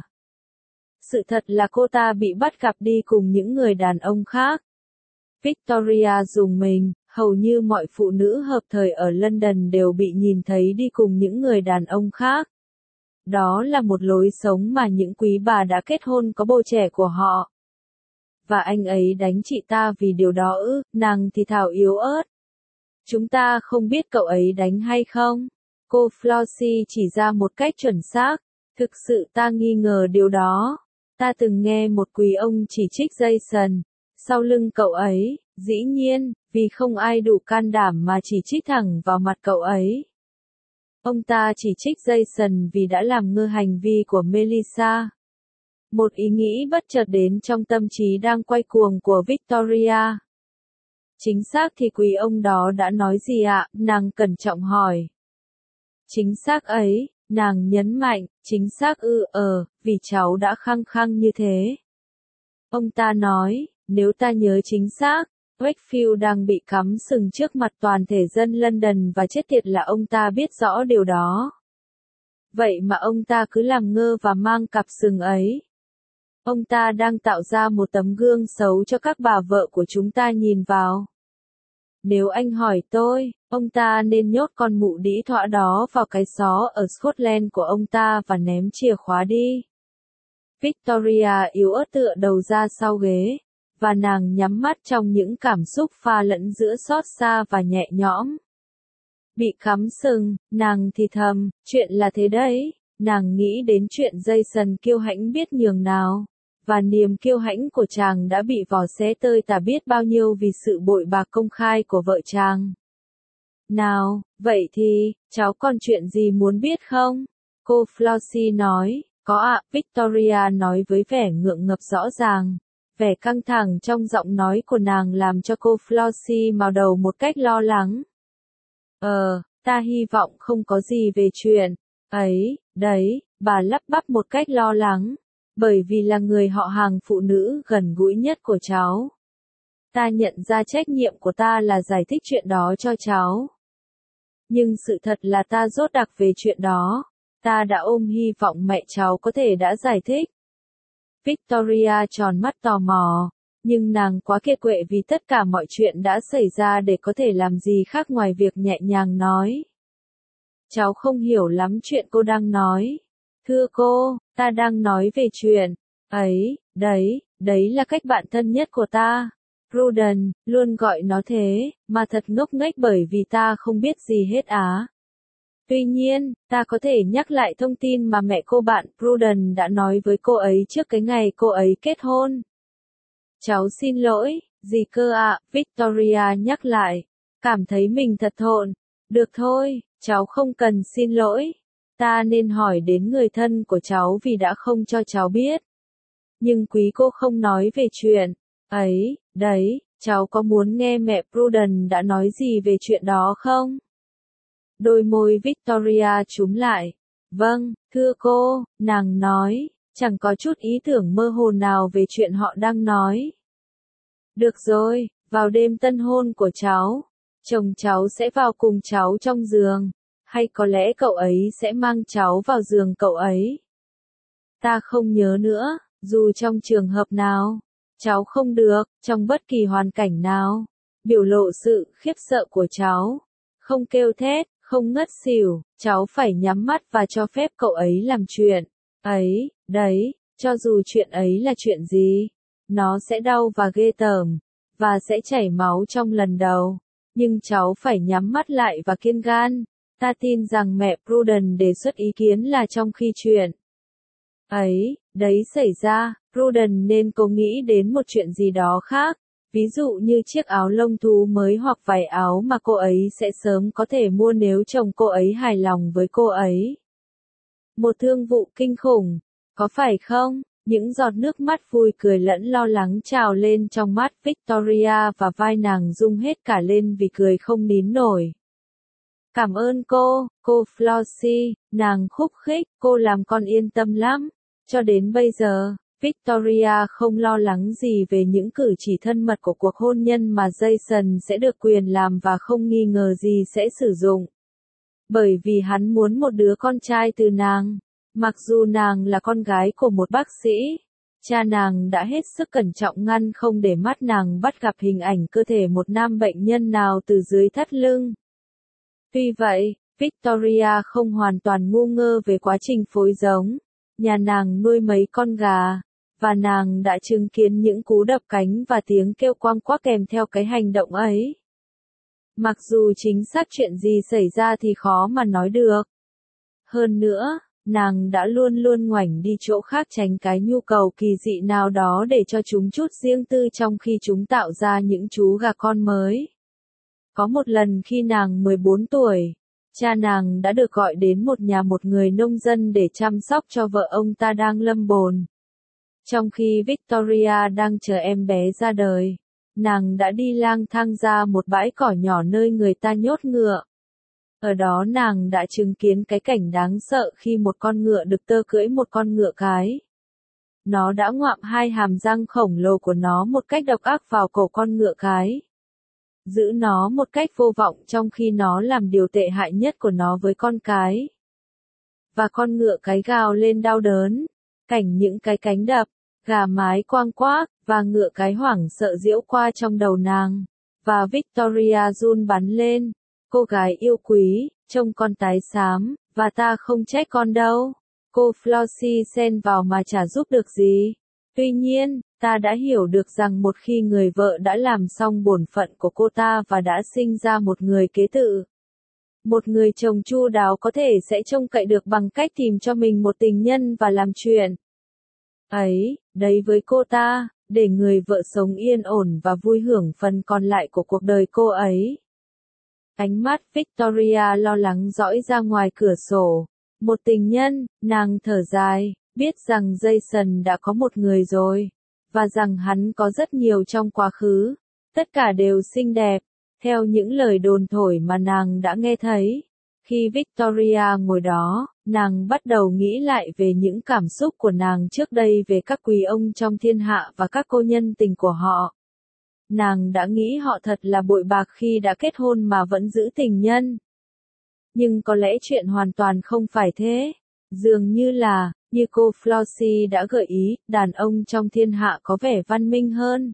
Sự thật là cô ta bị bắt gặp đi cùng những người đàn ông khác. Victoria rùng mình, hầu như mọi phụ nữ hợp thời ở London đều bị nhìn thấy đi cùng những người đàn ông khác. Đó là một lối sống mà những quý bà đã kết hôn có bầu trẻ của họ. Và anh ấy đánh chị ta vì điều đó ư? Nàng thì thào yếu ớt. Chúng ta không biết cậu ấy đánh hay không. Cô Flossie chỉ ra một cách chuẩn xác. Thực sự ta nghi ngờ điều đó. Ta từng nghe một quý ông chỉ trích Jason, sau lưng cậu ấy, dĩ nhiên, vì không ai đủ can đảm mà chỉ trích thẳng vào mặt cậu ấy. Ông ta chỉ trích Jason vì đã làm ngơ hành vi của Melissa. Một ý nghĩ bất chợt đến trong tâm trí đang quay cuồng của Victoria. Chính xác thì quý ông đó đã nói gì ạ? Nàng cẩn trọng hỏi. Chính xác ấy, nàng nhấn mạnh, chính xác vì cháu đã khăng khăng như thế. Ông ta nói, nếu ta nhớ chính xác, Wakefield đang bị cắm sừng trước mặt toàn thể dân London và chết tiệt là ông ta biết rõ điều đó. Vậy mà ông ta cứ làm ngơ và mang cặp sừng ấy. Ông ta đang tạo ra một tấm gương xấu cho các bà vợ của chúng ta nhìn vào. Nếu anh hỏi tôi, ông ta nên nhốt con mụ đĩ thọa đó vào cái xó ở Scotland của ông ta và ném chìa khóa đi. Victoria yếu ớt tựa đầu ra sau ghế, và nàng nhắm mắt trong những cảm xúc pha lẫn giữa xót xa và nhẹ nhõm. Bị cắm sừng, nàng thì thầm, chuyện là thế đấy, nàng nghĩ đến chuyện Jason kiêu hãnh biết nhường nào. Và niềm kiêu hãnh của chàng đã bị vò xé tơi tả biết bao nhiêu vì sự bội bạc công khai của vợ chàng. Nào, vậy thì, cháu còn chuyện gì muốn biết không? Cô Flossie nói, có ạ, Victoria nói với vẻ ngượng ngập rõ ràng. Vẻ căng thẳng trong giọng nói của nàng làm cho cô Flossie mào đầu một cách lo lắng. Ta hy vọng không có gì về chuyện ấy, đấy, bà lắp bắp một cách lo lắng. Bởi vì là người họ hàng phụ nữ gần gũi nhất của cháu. Ta nhận ra trách nhiệm của ta là giải thích chuyện đó cho cháu. Nhưng sự thật là ta dốt đặc về chuyện đó. Ta đã ôm hy vọng mẹ cháu có thể đã giải thích. Victoria tròn mắt tò mò, nhưng nàng quá kiệt quệ vì tất cả mọi chuyện đã xảy ra để có thể làm gì khác ngoài việc nhẹ nhàng nói. Cháu không hiểu lắm chuyện cô đang nói. Thưa cô, ta đang nói về chuyện ấy, đấy là cách bạn thân nhất của ta. Prudence, luôn gọi nó thế, mà thật ngốc nghếch bởi vì ta không biết gì hết á. Tuy nhiên, ta có thể nhắc lại thông tin mà mẹ cô bạn Prudence đã nói với cô ấy trước cái ngày cô ấy kết hôn. Cháu xin lỗi, gì cơ ạ? Victoria nhắc lại, cảm thấy mình thật thộn. Được thôi, cháu không cần xin lỗi. Ta nên hỏi đến người thân của cháu vì đã không cho cháu biết. Nhưng quý cô không nói về chuyện ấy, đấy, cháu có muốn nghe mẹ Prudence đã nói gì về chuyện đó không? Đôi môi Victoria chúm lại. Vâng, thưa cô, nàng nói, chẳng có chút ý tưởng mơ hồ nào về chuyện họ đang nói. Được rồi, vào đêm tân hôn của cháu, chồng cháu sẽ vào cùng cháu trong giường. Hay có lẽ cậu ấy sẽ mang cháu vào giường cậu ấy. Ta không nhớ nữa, dù trong trường hợp nào, cháu không được, trong bất kỳ hoàn cảnh nào, biểu lộ sự khiếp sợ của cháu. Không kêu thét, không ngất xỉu, cháu phải nhắm mắt và cho phép cậu ấy làm chuyện ấy, đấy, cho dù chuyện ấy là chuyện gì. Nó sẽ đau và ghê tởm, và sẽ chảy máu trong lần đầu. Nhưng cháu phải nhắm mắt lại và kiên gan. Ta tin rằng mẹ Prudence đề xuất ý kiến là trong khi chuyện ấy, đấy xảy ra, Prudence nên cố nghĩ đến một chuyện gì đó khác, ví dụ như chiếc áo lông thú mới hoặc vải áo mà cô ấy sẽ sớm có thể mua nếu chồng cô ấy hài lòng với cô ấy. Một thương vụ kinh khủng, có phải không? Những giọt nước mắt vui cười lẫn lo lắng trào lên trong mắt Victoria và vai nàng rung hết cả lên vì cười không nín nổi. Cảm ơn cô Flossie, nàng khúc khích, cô làm con yên tâm lắm. Cho đến bây giờ, Victoria không lo lắng gì về những cử chỉ thân mật của cuộc hôn nhân mà Jason sẽ được quyền làm và không nghi ngờ gì sẽ sử dụng. Bởi vì hắn muốn một đứa con trai từ nàng. Mặc dù nàng là con gái của một bác sĩ, cha nàng đã hết sức cẩn trọng ngăn không để mắt nàng bắt gặp hình ảnh cơ thể một nam bệnh nhân nào từ dưới thắt lưng. Tuy vậy, Victoria không hoàn toàn ngu ngơ về quá trình phối giống. Nhà nàng nuôi mấy con gà, và nàng đã chứng kiến những cú đập cánh và tiếng kêu quang quắc kèm theo cái hành động ấy. Mặc dù chính xác chuyện gì xảy ra thì khó mà nói được. Hơn nữa, nàng đã luôn luôn ngoảnh đi chỗ khác tránh cái nhu cầu kỳ dị nào đó để cho chúng chút riêng tư trong khi chúng tạo ra những chú gà con mới. Có một lần khi nàng 14 tuổi, cha nàng đã được gọi đến một người nông dân để chăm sóc cho vợ ông ta đang lâm bồn. Trong khi Victoria đang chờ em bé ra đời, nàng đã đi lang thang ra một bãi cỏ nhỏ nơi người ta nhốt ngựa. Ở đó nàng đã chứng kiến cái cảnh đáng sợ khi một con ngựa đực tơ cưỡi một con ngựa cái. Nó đã ngoạm hai hàm răng khổng lồ của nó một cách độc ác vào cổ con ngựa cái. Giữ nó một cách vô vọng trong khi nó làm điều tệ hại nhất của nó với con cái. Và con ngựa cái gào lên đau đớn, cảnh những cái cánh đập, gà mái quang quác, và ngựa cái hoảng sợ giễu qua trong đầu nàng. Và Victoria run bắn lên, cô gái yêu quý, trông con tái xám, và ta không trách con đâu. Cô Flossie xen vào mà chả giúp được gì. Tuy nhiên, ta đã hiểu được rằng một khi người vợ đã làm xong bổn phận của cô ta và đã sinh ra một người kế tự, một người chồng chu đáo có thể sẽ trông cậy được bằng cách tìm cho mình một tình nhân và làm chuyện ấy, đấy với cô ta, để người vợ sống yên ổn và vui hưởng phần còn lại của cuộc đời cô ấy. Ánh mắt Victoria lo lắng dõi ra ngoài cửa sổ. Một tình nhân, nàng thở dài, biết rằng Jason đã có một người rồi, và rằng hắn có rất nhiều trong quá khứ, tất cả đều xinh đẹp, theo những lời đồn thổi mà nàng đã nghe thấy. Khi Victoria ngồi đó, nàng bắt đầu nghĩ lại về những cảm xúc của nàng trước đây về các quý ông trong thiên hạ và các cô nhân tình của họ. Nàng đã nghĩ họ thật là bội bạc khi đã kết hôn mà vẫn giữ tình nhân. Nhưng có lẽ chuyện hoàn toàn không phải thế. Dường như là, như cô Flossie đã gợi ý, đàn ông trong thiên hạ có vẻ văn minh hơn,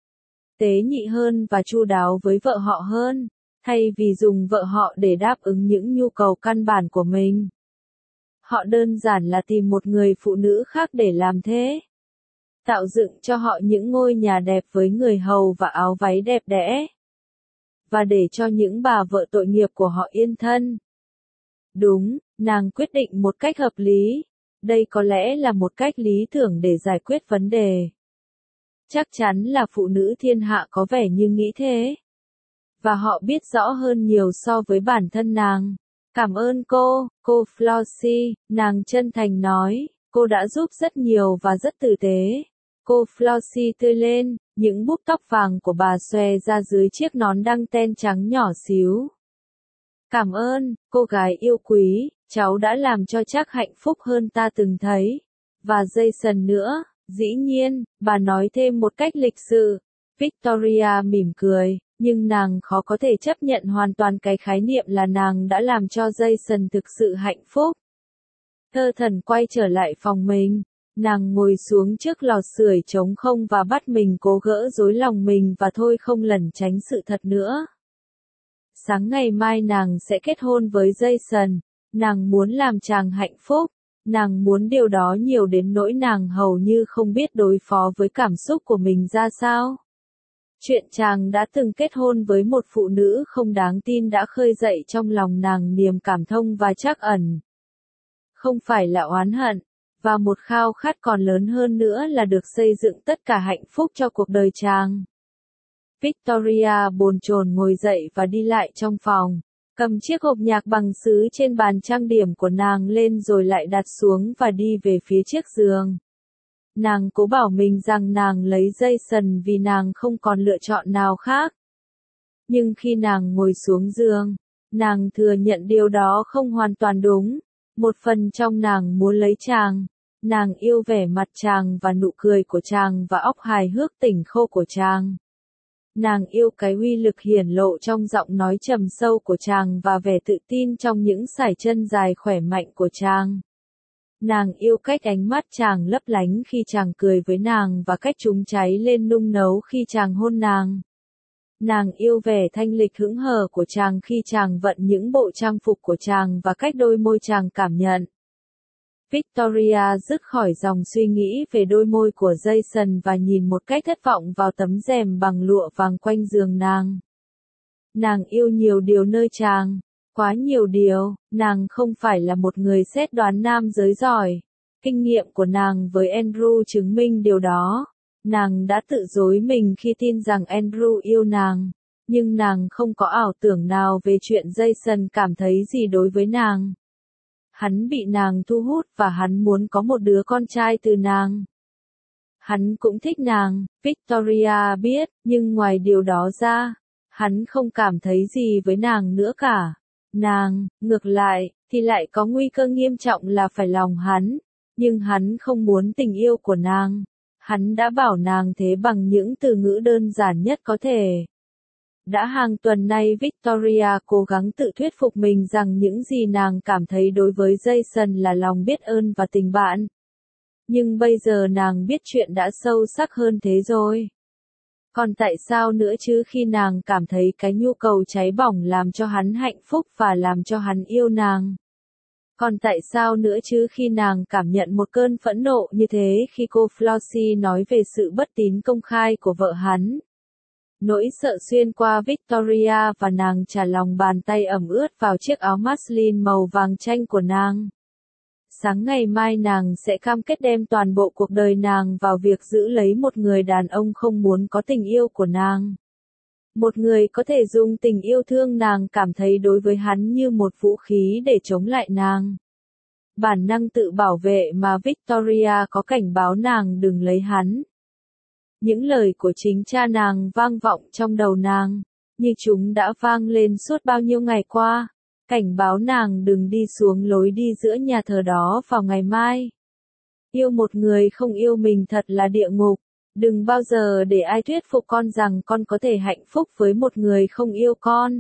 tế nhị hơn và chu đáo với vợ họ hơn, thay vì dùng vợ họ để đáp ứng những nhu cầu căn bản của mình. Họ đơn giản là tìm một người phụ nữ khác để làm thế. Tạo dựng cho họ những ngôi nhà đẹp với người hầu và áo váy đẹp đẽ. Và để cho những bà vợ tội nghiệp của họ yên thân. Đúng, nàng quyết định một cách hợp lý. Đây có lẽ là một cách lý tưởng để giải quyết vấn đề. Chắc chắn là phụ nữ thiên hạ có vẻ như nghĩ thế. Và họ biết rõ hơn nhiều so với bản thân nàng. Cảm ơn cô Flossie, nàng chân thành nói, cô đã giúp rất nhiều và rất tử tế. Cô Flossie tươi lên, những búp tóc vàng của bà xòe ra dưới chiếc nón đăng ten trắng nhỏ xíu. Cảm ơn, cô gái yêu quý, cháu đã làm cho chắc hạnh phúc hơn ta từng thấy. Và Jason nữa, dĩ nhiên, bà nói thêm một cách lịch sự. Victoria mỉm cười, nhưng nàng khó có thể chấp nhận hoàn toàn cái khái niệm là nàng đã làm cho Jason thực sự hạnh phúc. Thơ thần quay trở lại phòng mình. Nàng ngồi xuống trước lò sưởi trống không và bắt mình cố gỡ rối lòng mình và thôi không lẩn tránh sự thật nữa. Sáng ngày mai nàng sẽ kết hôn với Jason. Nàng muốn làm chàng hạnh phúc. Nàng muốn điều đó nhiều đến nỗi nàng hầu như không biết đối phó với cảm xúc của mình ra sao. Chuyện chàng đã từng kết hôn với một phụ nữ không đáng tin đã khơi dậy trong lòng nàng niềm cảm thông và trắc ẩn. Không phải là oán hận, và một khao khát còn lớn hơn nữa là được xây dựng tất cả hạnh phúc cho cuộc đời chàng. Victoria bồn chồn ngồi dậy và đi lại trong phòng, cầm chiếc hộp nhạc bằng sứ trên bàn trang điểm của nàng lên rồi lại đặt xuống và đi về phía chiếc giường. Nàng cố bảo mình rằng nàng lấy Jason vì nàng không còn lựa chọn nào khác. Nhưng khi nàng ngồi xuống giường, nàng thừa nhận điều đó không hoàn toàn đúng. Một phần trong nàng muốn lấy chàng. Nàng yêu vẻ mặt chàng và nụ cười của chàng và óc hài hước tỉnh khô của chàng. Nàng yêu cái uy lực hiển lộ trong giọng nói trầm sâu của chàng và vẻ tự tin trong những sải chân dài khỏe mạnh của chàng. Nàng yêu cách ánh mắt chàng lấp lánh khi chàng cười với nàng và cách chúng cháy lên nung nấu khi chàng hôn nàng. Nàng yêu vẻ thanh lịch hững hờ của chàng khi chàng vận những bộ trang phục của chàng và cách đôi môi chàng cảm nhận. Victoria dứt khỏi dòng suy nghĩ về đôi môi của Jason và nhìn một cách thất vọng vào tấm rèm bằng lụa vàng quanh giường nàng. Nàng yêu nhiều điều nơi chàng. Quá nhiều điều, nàng không phải là một người xét đoán nam giới giỏi. Kinh nghiệm của nàng với Andrew chứng minh điều đó. Nàng đã tự dối mình khi tin rằng Andrew yêu nàng, nhưng nàng không có ảo tưởng nào về chuyện Jason cảm thấy gì đối với nàng. Hắn bị nàng thu hút và hắn muốn có một đứa con trai từ nàng. Hắn cũng thích nàng, Victoria biết, nhưng ngoài điều đó ra, hắn không cảm thấy gì với nàng nữa cả. Nàng, ngược lại, thì lại có nguy cơ nghiêm trọng là phải lòng hắn, nhưng hắn không muốn tình yêu của nàng. Hắn đã bảo nàng thế bằng những từ ngữ đơn giản nhất có thể. Đã hàng tuần nay Victoria cố gắng tự thuyết phục mình rằng những gì nàng cảm thấy đối với Jason là lòng biết ơn và tình bạn. Nhưng bây giờ nàng biết chuyện đã sâu sắc hơn thế rồi. Còn tại sao nữa chứ khi nàng cảm thấy cái nhu cầu cháy bỏng làm cho hắn hạnh phúc và làm cho hắn yêu nàng? Còn tại sao nữa chứ khi nàng cảm nhận một cơn phẫn nộ như thế khi cô Flossie nói về sự bất tín công khai của vợ hắn? Nỗi sợ xuyên qua Victoria và nàng trả lòng bàn tay ẩm ướt vào chiếc áo muslin màu vàng chanh của nàng. Sáng ngày mai nàng sẽ cam kết đem toàn bộ cuộc đời nàng vào việc giữ lấy một người đàn ông không muốn có tình yêu của nàng. Một người có thể dùng tình yêu thương nàng cảm thấy đối với hắn như một vũ khí để chống lại nàng. Bản năng tự bảo vệ mà Victoria có cảnh báo nàng đừng lấy hắn. Những lời của chính cha nàng vang vọng trong đầu nàng, như chúng đã vang lên suốt bao nhiêu ngày qua. Cảnh báo nàng đừng đi xuống lối đi giữa nhà thờ đó vào ngày mai. Yêu một người không yêu mình thật là địa ngục. Đừng bao giờ để ai thuyết phục con rằng con có thể hạnh phúc với một người không yêu con.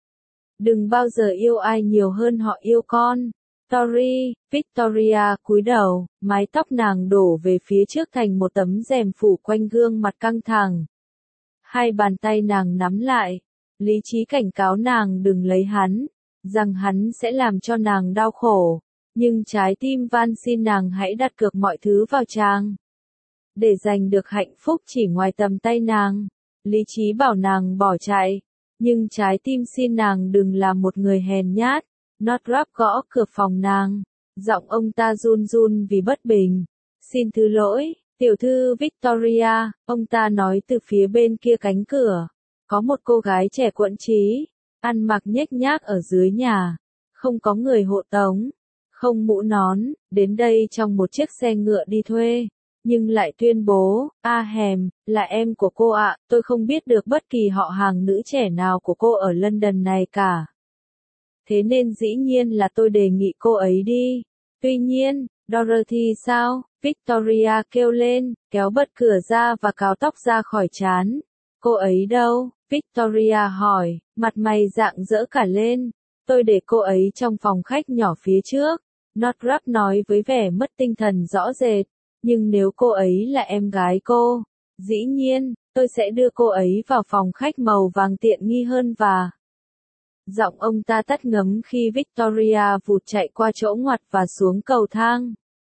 Đừng bao giờ yêu ai nhiều hơn họ yêu con. Tori, Victoria cúi đầu, mái tóc nàng đổ về phía trước thành một tấm rèm phủ quanh gương mặt căng thẳng. Hai bàn tay nàng nắm lại. Lý trí cảnh cáo nàng đừng lấy hắn, rằng hắn sẽ làm cho nàng đau khổ. Nhưng trái tim van xin nàng hãy đặt cược mọi thứ vào chàng. Để giành được hạnh phúc chỉ ngoài tầm tay nàng. Lý trí bảo nàng bỏ chạy. Nhưng trái tim xin nàng đừng làm một người hèn nhát. Northrop gõ cửa phòng nàng. Giọng ông ta run run vì bất bình. Xin thứ lỗi, tiểu thư Victoria, ông ta nói từ phía bên kia cánh cửa. Có một cô gái trẻ quẫn trí, ăn mặc nhếch nhác ở dưới nhà. Không có người hộ tống, không mũ nón, đến đây trong một chiếc xe ngựa đi thuê. Nhưng lại tuyên bố, hèm, là em của cô ạ, tôi không biết được bất kỳ họ hàng nữ trẻ nào của cô ở London này cả. Thế nên dĩ nhiên là tôi đề nghị cô ấy đi. Tuy nhiên, Dorothy sao? Victoria kêu lên, kéo bật cửa ra và cào tóc ra khỏi trán. Cô ấy đâu? Victoria hỏi, mặt mày rạng rỡ cả lên. Tôi để cô ấy trong phòng khách nhỏ phía trước. Northrop nói với vẻ mất tinh thần rõ rệt. Nhưng nếu cô ấy là em gái cô, dĩ nhiên, tôi sẽ đưa cô ấy vào phòng khách màu vàng tiện nghi hơn và... Giọng ông ta tắt ngấm khi Victoria vụt chạy qua chỗ ngoặt và xuống cầu thang.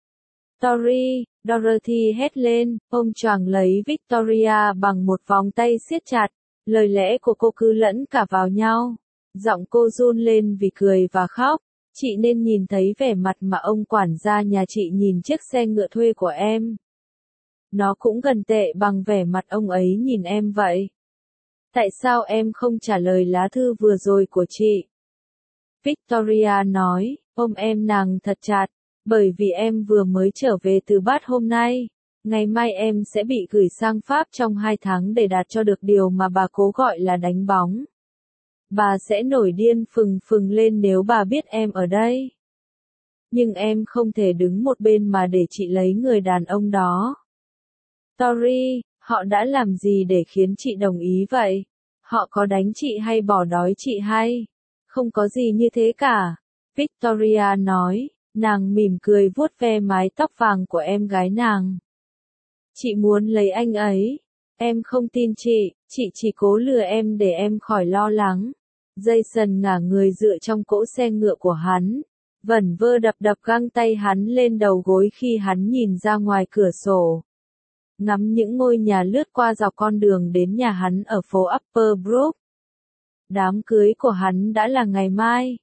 Tori, Dorothy hét lên, ôm choàng lấy Victoria bằng một vòng tay siết chặt. Lời lẽ của cô cứ lẫn cả vào nhau. Giọng cô run lên vì cười và khóc. Chị nên nhìn thấy vẻ mặt mà ông quản gia nhà chị nhìn chiếc xe ngựa thuê của em. Nó cũng gần tệ bằng vẻ mặt ông ấy nhìn em vậy. Tại sao em không trả lời lá thư vừa rồi của chị? Victoria nói, ôm em nàng thật chặt, bởi vì em vừa mới trở về từ Bath hôm nay. Ngày mai em sẽ bị gửi sang Pháp trong 2 tháng để đạt cho được điều mà bà cố gọi là đánh bóng. Bà sẽ nổi điên phừng phừng lên nếu bà biết em ở đây. Nhưng em không thể đứng một bên mà để chị lấy người đàn ông đó. Tori, họ đã làm gì để khiến chị đồng ý vậy? Họ có đánh chị hay bỏ đói chị hay? Không có gì như thế cả. Victoria nói, nàng mỉm cười vuốt ve mái tóc vàng của em gái nàng. Chị muốn lấy anh ấy. Em không tin chị chỉ cố lừa em để em khỏi lo lắng. Jason ngả người dựa trong cỗ xe ngựa của hắn. Vẩn vơ đập đập găng tay hắn lên đầu gối khi hắn nhìn ra ngoài cửa sổ. Ngắm những ngôi nhà lướt qua dọc con đường đến nhà hắn ở phố Upper Brook. Đám cưới của hắn đã là ngày mai.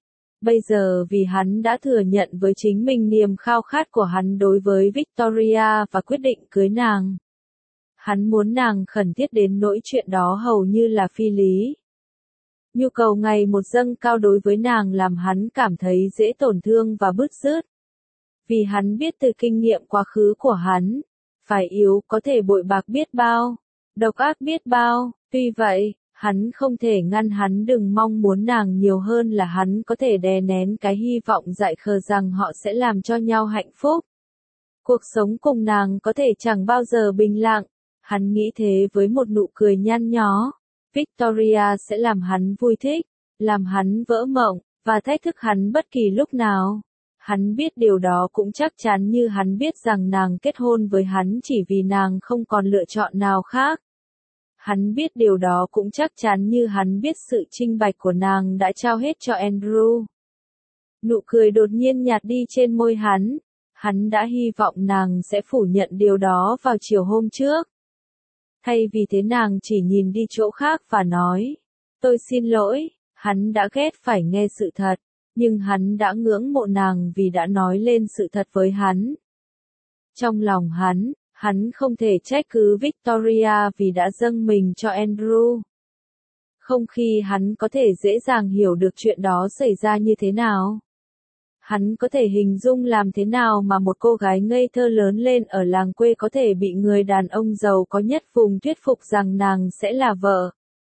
Bây giờ vì hắn đã thừa nhận với chính mình niềm khao khát của hắn đối với Victoria và quyết định cưới nàng. Hắn muốn nàng khẩn thiết đến nỗi chuyện đó hầu như là phi lý. Nhu cầu ngày một dâng cao đối với nàng làm hắn cảm thấy dễ tổn thương và bứt rứt. Vì hắn biết từ kinh nghiệm quá khứ của hắn, phải yếu có thể bội bạc biết bao, độc ác biết bao, tuy vậy, hắn không thể ngăn hắn đừng mong muốn nàng nhiều hơn là hắn có thể đè nén cái hy vọng dại khờ rằng họ sẽ làm cho nhau hạnh phúc. Cuộc sống cùng nàng có thể chẳng bao giờ bình lặng, hắn nghĩ thế với một nụ cười nhăn nhó. Victoria sẽ làm hắn vui thích, làm hắn vỡ mộng, và thách thức hắn bất kỳ lúc nào. Hắn biết điều đó cũng chắc chắn như hắn biết rằng nàng kết hôn với hắn chỉ vì nàng không còn lựa chọn nào khác. Hắn biết điều đó cũng chắc chắn như hắn biết sự trinh bạch của nàng đã trao hết cho Andrew. Nụ cười đột nhiên nhạt đi trên môi hắn. Hắn đã hy vọng nàng sẽ phủ nhận điều đó vào chiều hôm trước. Thay vì thế nàng chỉ nhìn đi chỗ khác và nói, tôi xin lỗi, hắn đã ghét phải nghe sự thật, nhưng hắn đã ngưỡng mộ nàng vì đã nói lên sự thật với hắn. Trong lòng hắn không thể trách cứ Victoria vì đã dâng mình cho Andrew. Không khi hắn có thể dễ dàng hiểu được chuyện đó xảy ra như thế nào. Hắn có thể hình dung làm thế nào mà một cô gái ngây thơ lớn lên ở làng quê có thể bị người đàn ông giàu có nhất vùng thuyết phục rằng nàng sẽ là vợ.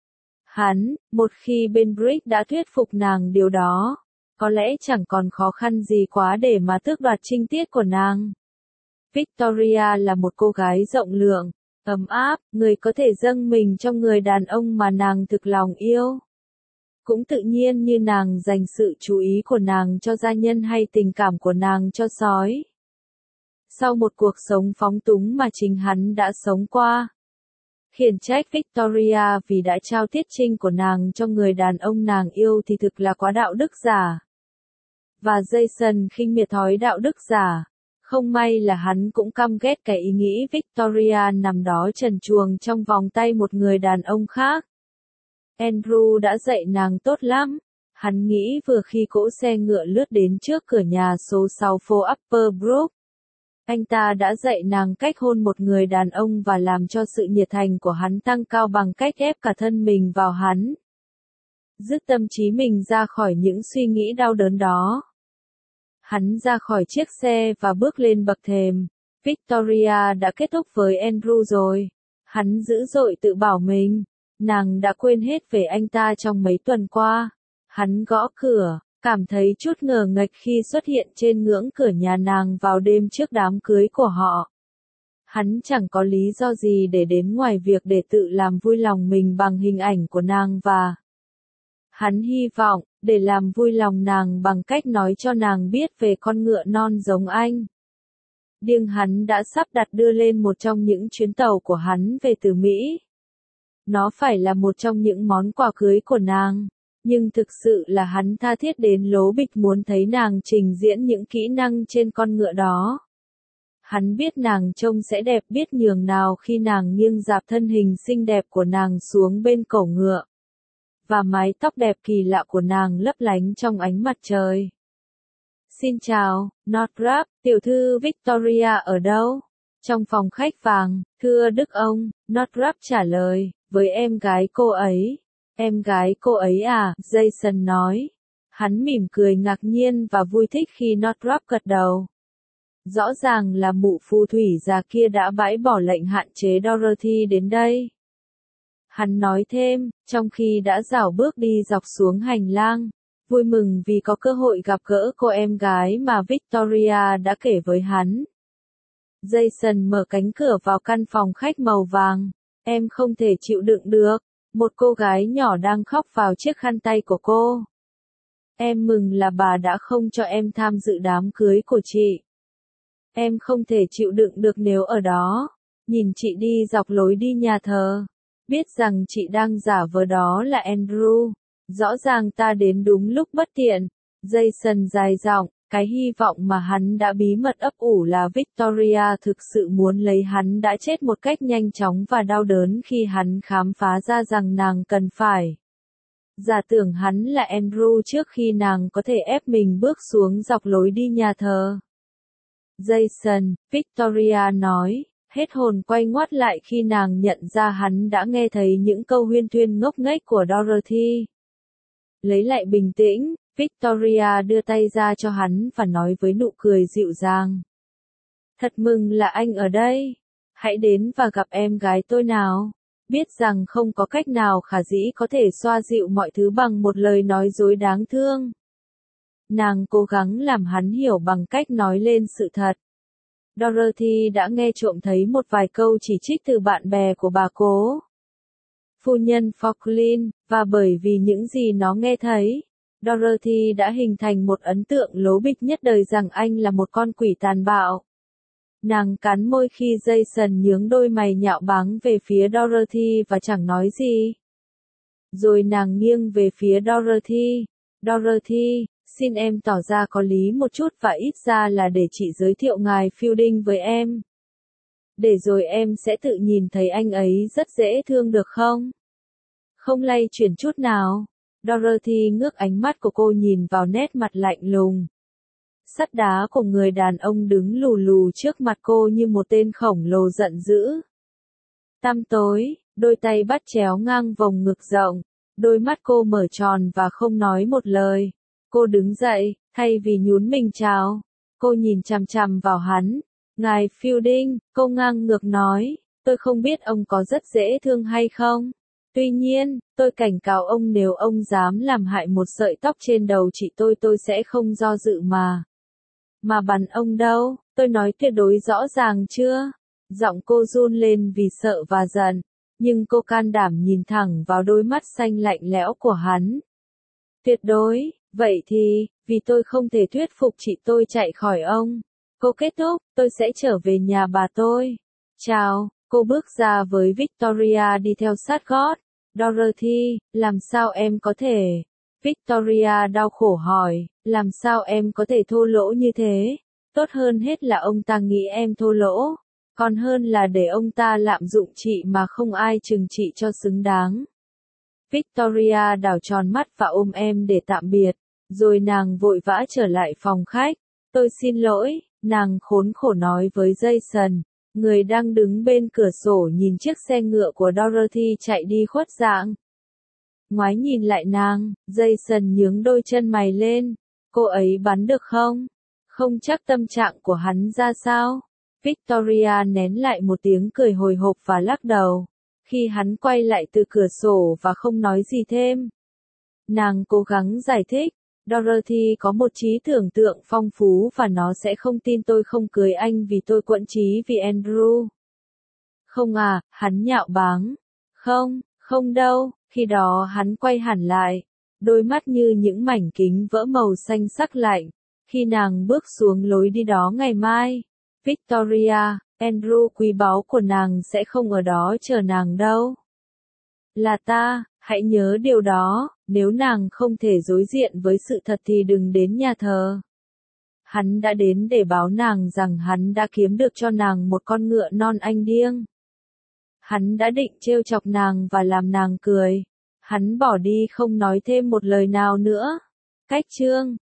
Hắn, một khi bên Brick đã thuyết phục nàng điều đó, có lẽ chẳng còn khó khăn gì quá để mà tước đoạt trinh tiết của nàng. Victoria là một cô gái rộng lượng, ấm áp, người có thể dâng mình cho người đàn ông mà nàng thực lòng yêu. Cũng tự nhiên như nàng dành sự chú ý của nàng cho gia nhân hay tình cảm của nàng cho sói. Sau một cuộc sống phóng túng mà chính hắn đã sống qua. Khiển trách Victoria vì đã trao tiết trinh của nàng cho người đàn ông nàng yêu thì thực là quá đạo đức giả. Và Jason khinh miệt thói đạo đức giả. Không may là hắn cũng căm ghét cái ý nghĩ Victoria nằm đó trần truồng trong vòng tay một người đàn ông khác. Andrew đã dạy nàng tốt lắm. Hắn nghĩ vừa khi cỗ xe ngựa lướt đến trước cửa nhà số 6 phố Upper Brook. Anh ta đã dạy nàng cách hôn một người đàn ông và làm cho sự nhiệt thành của hắn tăng cao bằng cách ép cả thân mình vào hắn. Dứt tâm trí mình ra khỏi những suy nghĩ đau đớn đó. Hắn ra khỏi chiếc xe và bước lên bậc thềm. Victoria đã kết thúc với Andrew rồi. Hắn dữ dội tự bảo mình. Nàng đã quên hết về anh ta trong mấy tuần qua. Hắn gõ cửa, cảm thấy chút ngờ nghệch khi xuất hiện trên ngưỡng cửa nhà nàng vào đêm trước đám cưới của họ. Hắn chẳng có lý do gì để đến ngoài việc để tự làm vui lòng mình bằng hình ảnh của nàng và hắn hy vọng, để làm vui lòng nàng bằng cách nói cho nàng biết về con ngựa non giống anh. Điêng hắn đã sắp đặt đưa lên một trong những chuyến tàu của hắn về từ Mỹ. Nó phải là một trong những món quà cưới của nàng, nhưng thực sự là hắn tha thiết đến lố bịch muốn thấy nàng trình diễn những kỹ năng trên con ngựa đó. Hắn biết nàng trông sẽ đẹp biết nhường nào khi nàng nghiêng dạp thân hình xinh đẹp của nàng xuống bên cổ ngựa. Và mái tóc đẹp kỳ lạ của nàng lấp lánh trong ánh mặt trời. Xin chào, Northrop, tiểu thư Victoria ở đâu? Trong phòng khách vàng, thưa đức ông, Northrop trả lời, với em gái cô ấy. Em gái cô ấy à, Jason nói. Hắn mỉm cười ngạc nhiên và vui thích khi Northrop gật đầu. Rõ ràng là mụ phù thủy già kia đã bãi bỏ lệnh hạn chế Dorothy đến đây. Hắn nói thêm, trong khi đã rảo bước đi dọc xuống hành lang, vui mừng vì có cơ hội gặp gỡ cô em gái mà Victoria đã kể với hắn. Jason mở cánh cửa vào căn phòng khách màu vàng. Em không thể chịu đựng được. Một cô gái nhỏ đang khóc vào chiếc khăn tay của cô. Em mừng là bà đã không cho em tham dự đám cưới của chị. Em không thể chịu đựng được nếu ở đó. Nhìn chị đi dọc lối đi nhà thờ. Biết rằng chị đang giả vờ đó là Andrew. Rõ ràng ta đến đúng lúc bất tiện. Jason dài giọng, cái hy vọng mà hắn đã bí mật ấp ủ là Victoria thực sự muốn lấy hắn đã chết một cách nhanh chóng và đau đớn khi hắn khám phá ra rằng nàng cần phải giả tưởng hắn là Andrew trước khi nàng có thể ép mình bước xuống dọc lối đi nhà thờ. Jason, Victoria nói, hết hồn quay ngoắt lại khi nàng nhận ra hắn đã nghe thấy những câu huyên thuyên ngốc nghếch của Dorothy. Lấy lại bình tĩnh, Victoria đưa tay ra cho hắn và nói với nụ cười dịu dàng. Thật mừng là anh ở đây. Hãy đến và gặp em gái tôi nào. Biết rằng không có cách nào khả dĩ có thể xoa dịu mọi thứ bằng một lời nói dối đáng thương. Nàng cố gắng làm hắn hiểu bằng cách nói lên sự thật. Dorothy đã nghe trộm thấy một vài câu chỉ trích từ bạn bè của bà cố phu nhân Falkland, và bởi vì những gì nó nghe thấy, Dorothy đã hình thành một ấn tượng lố bịch nhất đời rằng anh là một con quỷ tàn bạo. Nàng cắn môi khi Jason nhướng đôi mày nhạo báng về phía Dorothy và chẳng nói gì. Rồi nàng nghiêng về phía Dorothy. Dorothy, xin em tỏ ra có lý một chút và ít ra là để chị giới thiệu ngài Fielding với em. Để rồi em sẽ tự nhìn thấy anh ấy rất dễ thương được không? Không lay chuyển chút nào. Dorothy ngước ánh mắt của cô nhìn vào nét mặt lạnh lùng. Sắt đá của người đàn ông đứng lù lù trước mặt cô như một tên khổng lồ giận dữ. Tăm tối, đôi tay bắt chéo ngang vòng ngực rộng, đôi mắt cô mở tròn và không nói một lời. Cô đứng dậy, thay vì nhún mình chào, cô nhìn chằm chằm vào hắn. Ngài Fielding, cô ngang ngược nói, tôi không biết ông có rất dễ thương hay không. Tuy nhiên, tôi cảnh cáo ông nếu ông dám làm hại một sợi tóc trên đầu chị tôi sẽ không do dự mà bắn ông đâu, tôi nói tuyệt đối rõ ràng chưa? Giọng cô run lên vì sợ và giận, nhưng cô can đảm nhìn thẳng vào đôi mắt xanh lạnh lẽo của hắn. Tuyệt đối, vậy thì, vì tôi không thể thuyết phục chị tôi chạy khỏi ông. Cô kết thúc, tôi sẽ trở về nhà bà tôi. Chào, cô bước ra với Victoria đi theo sát gót. Dorothy, làm sao em có thể? Victoria đau khổ hỏi, làm sao em có thể thô lỗ như thế? Tốt hơn hết là ông ta nghĩ em thô lỗ, còn hơn là để ông ta lạm dụng chị mà không ai trừng trị cho xứng đáng. Victoria đảo tròn mắt và ôm em để tạm biệt, rồi nàng vội vã trở lại phòng khách. Tôi xin lỗi, nàng khốn khổ nói với Jason, người đang đứng bên cửa sổ nhìn chiếc xe ngựa của Dorothy chạy đi khuất dạng. Ngoái nhìn lại nàng, Jason nhướng đôi chân mày lên. Cô ấy bắn được không? Không chắc tâm trạng của hắn ra sao? Victoria nén lại một tiếng cười hồi hộp và lắc đầu. Khi hắn quay lại từ cửa sổ và không nói gì thêm. Nàng cố gắng giải thích. Dorothy có một trí tưởng tượng phong phú và nó sẽ không tin tôi không cưới anh vì tôi quẫn trí vì Andrew. Không à, hắn nhạo báng. Không, không đâu, khi đó hắn quay hẳn lại. Đôi mắt như những mảnh kính vỡ màu xanh sắc lạnh. Khi nàng bước xuống lối đi đó ngày mai. Victoria, Andrew quý báu của nàng sẽ không ở đó chờ nàng đâu. Là ta, hãy nhớ điều đó, nếu nàng không thể đối diện với sự thật thì đừng đến nhà thờ. Hắn đã đến để báo nàng rằng hắn đã kiếm được cho nàng một con ngựa non anh điêng. Hắn đã định trêu chọc nàng và làm nàng cười. Hắn bỏ đi không nói thêm một lời nào nữa. Cách chương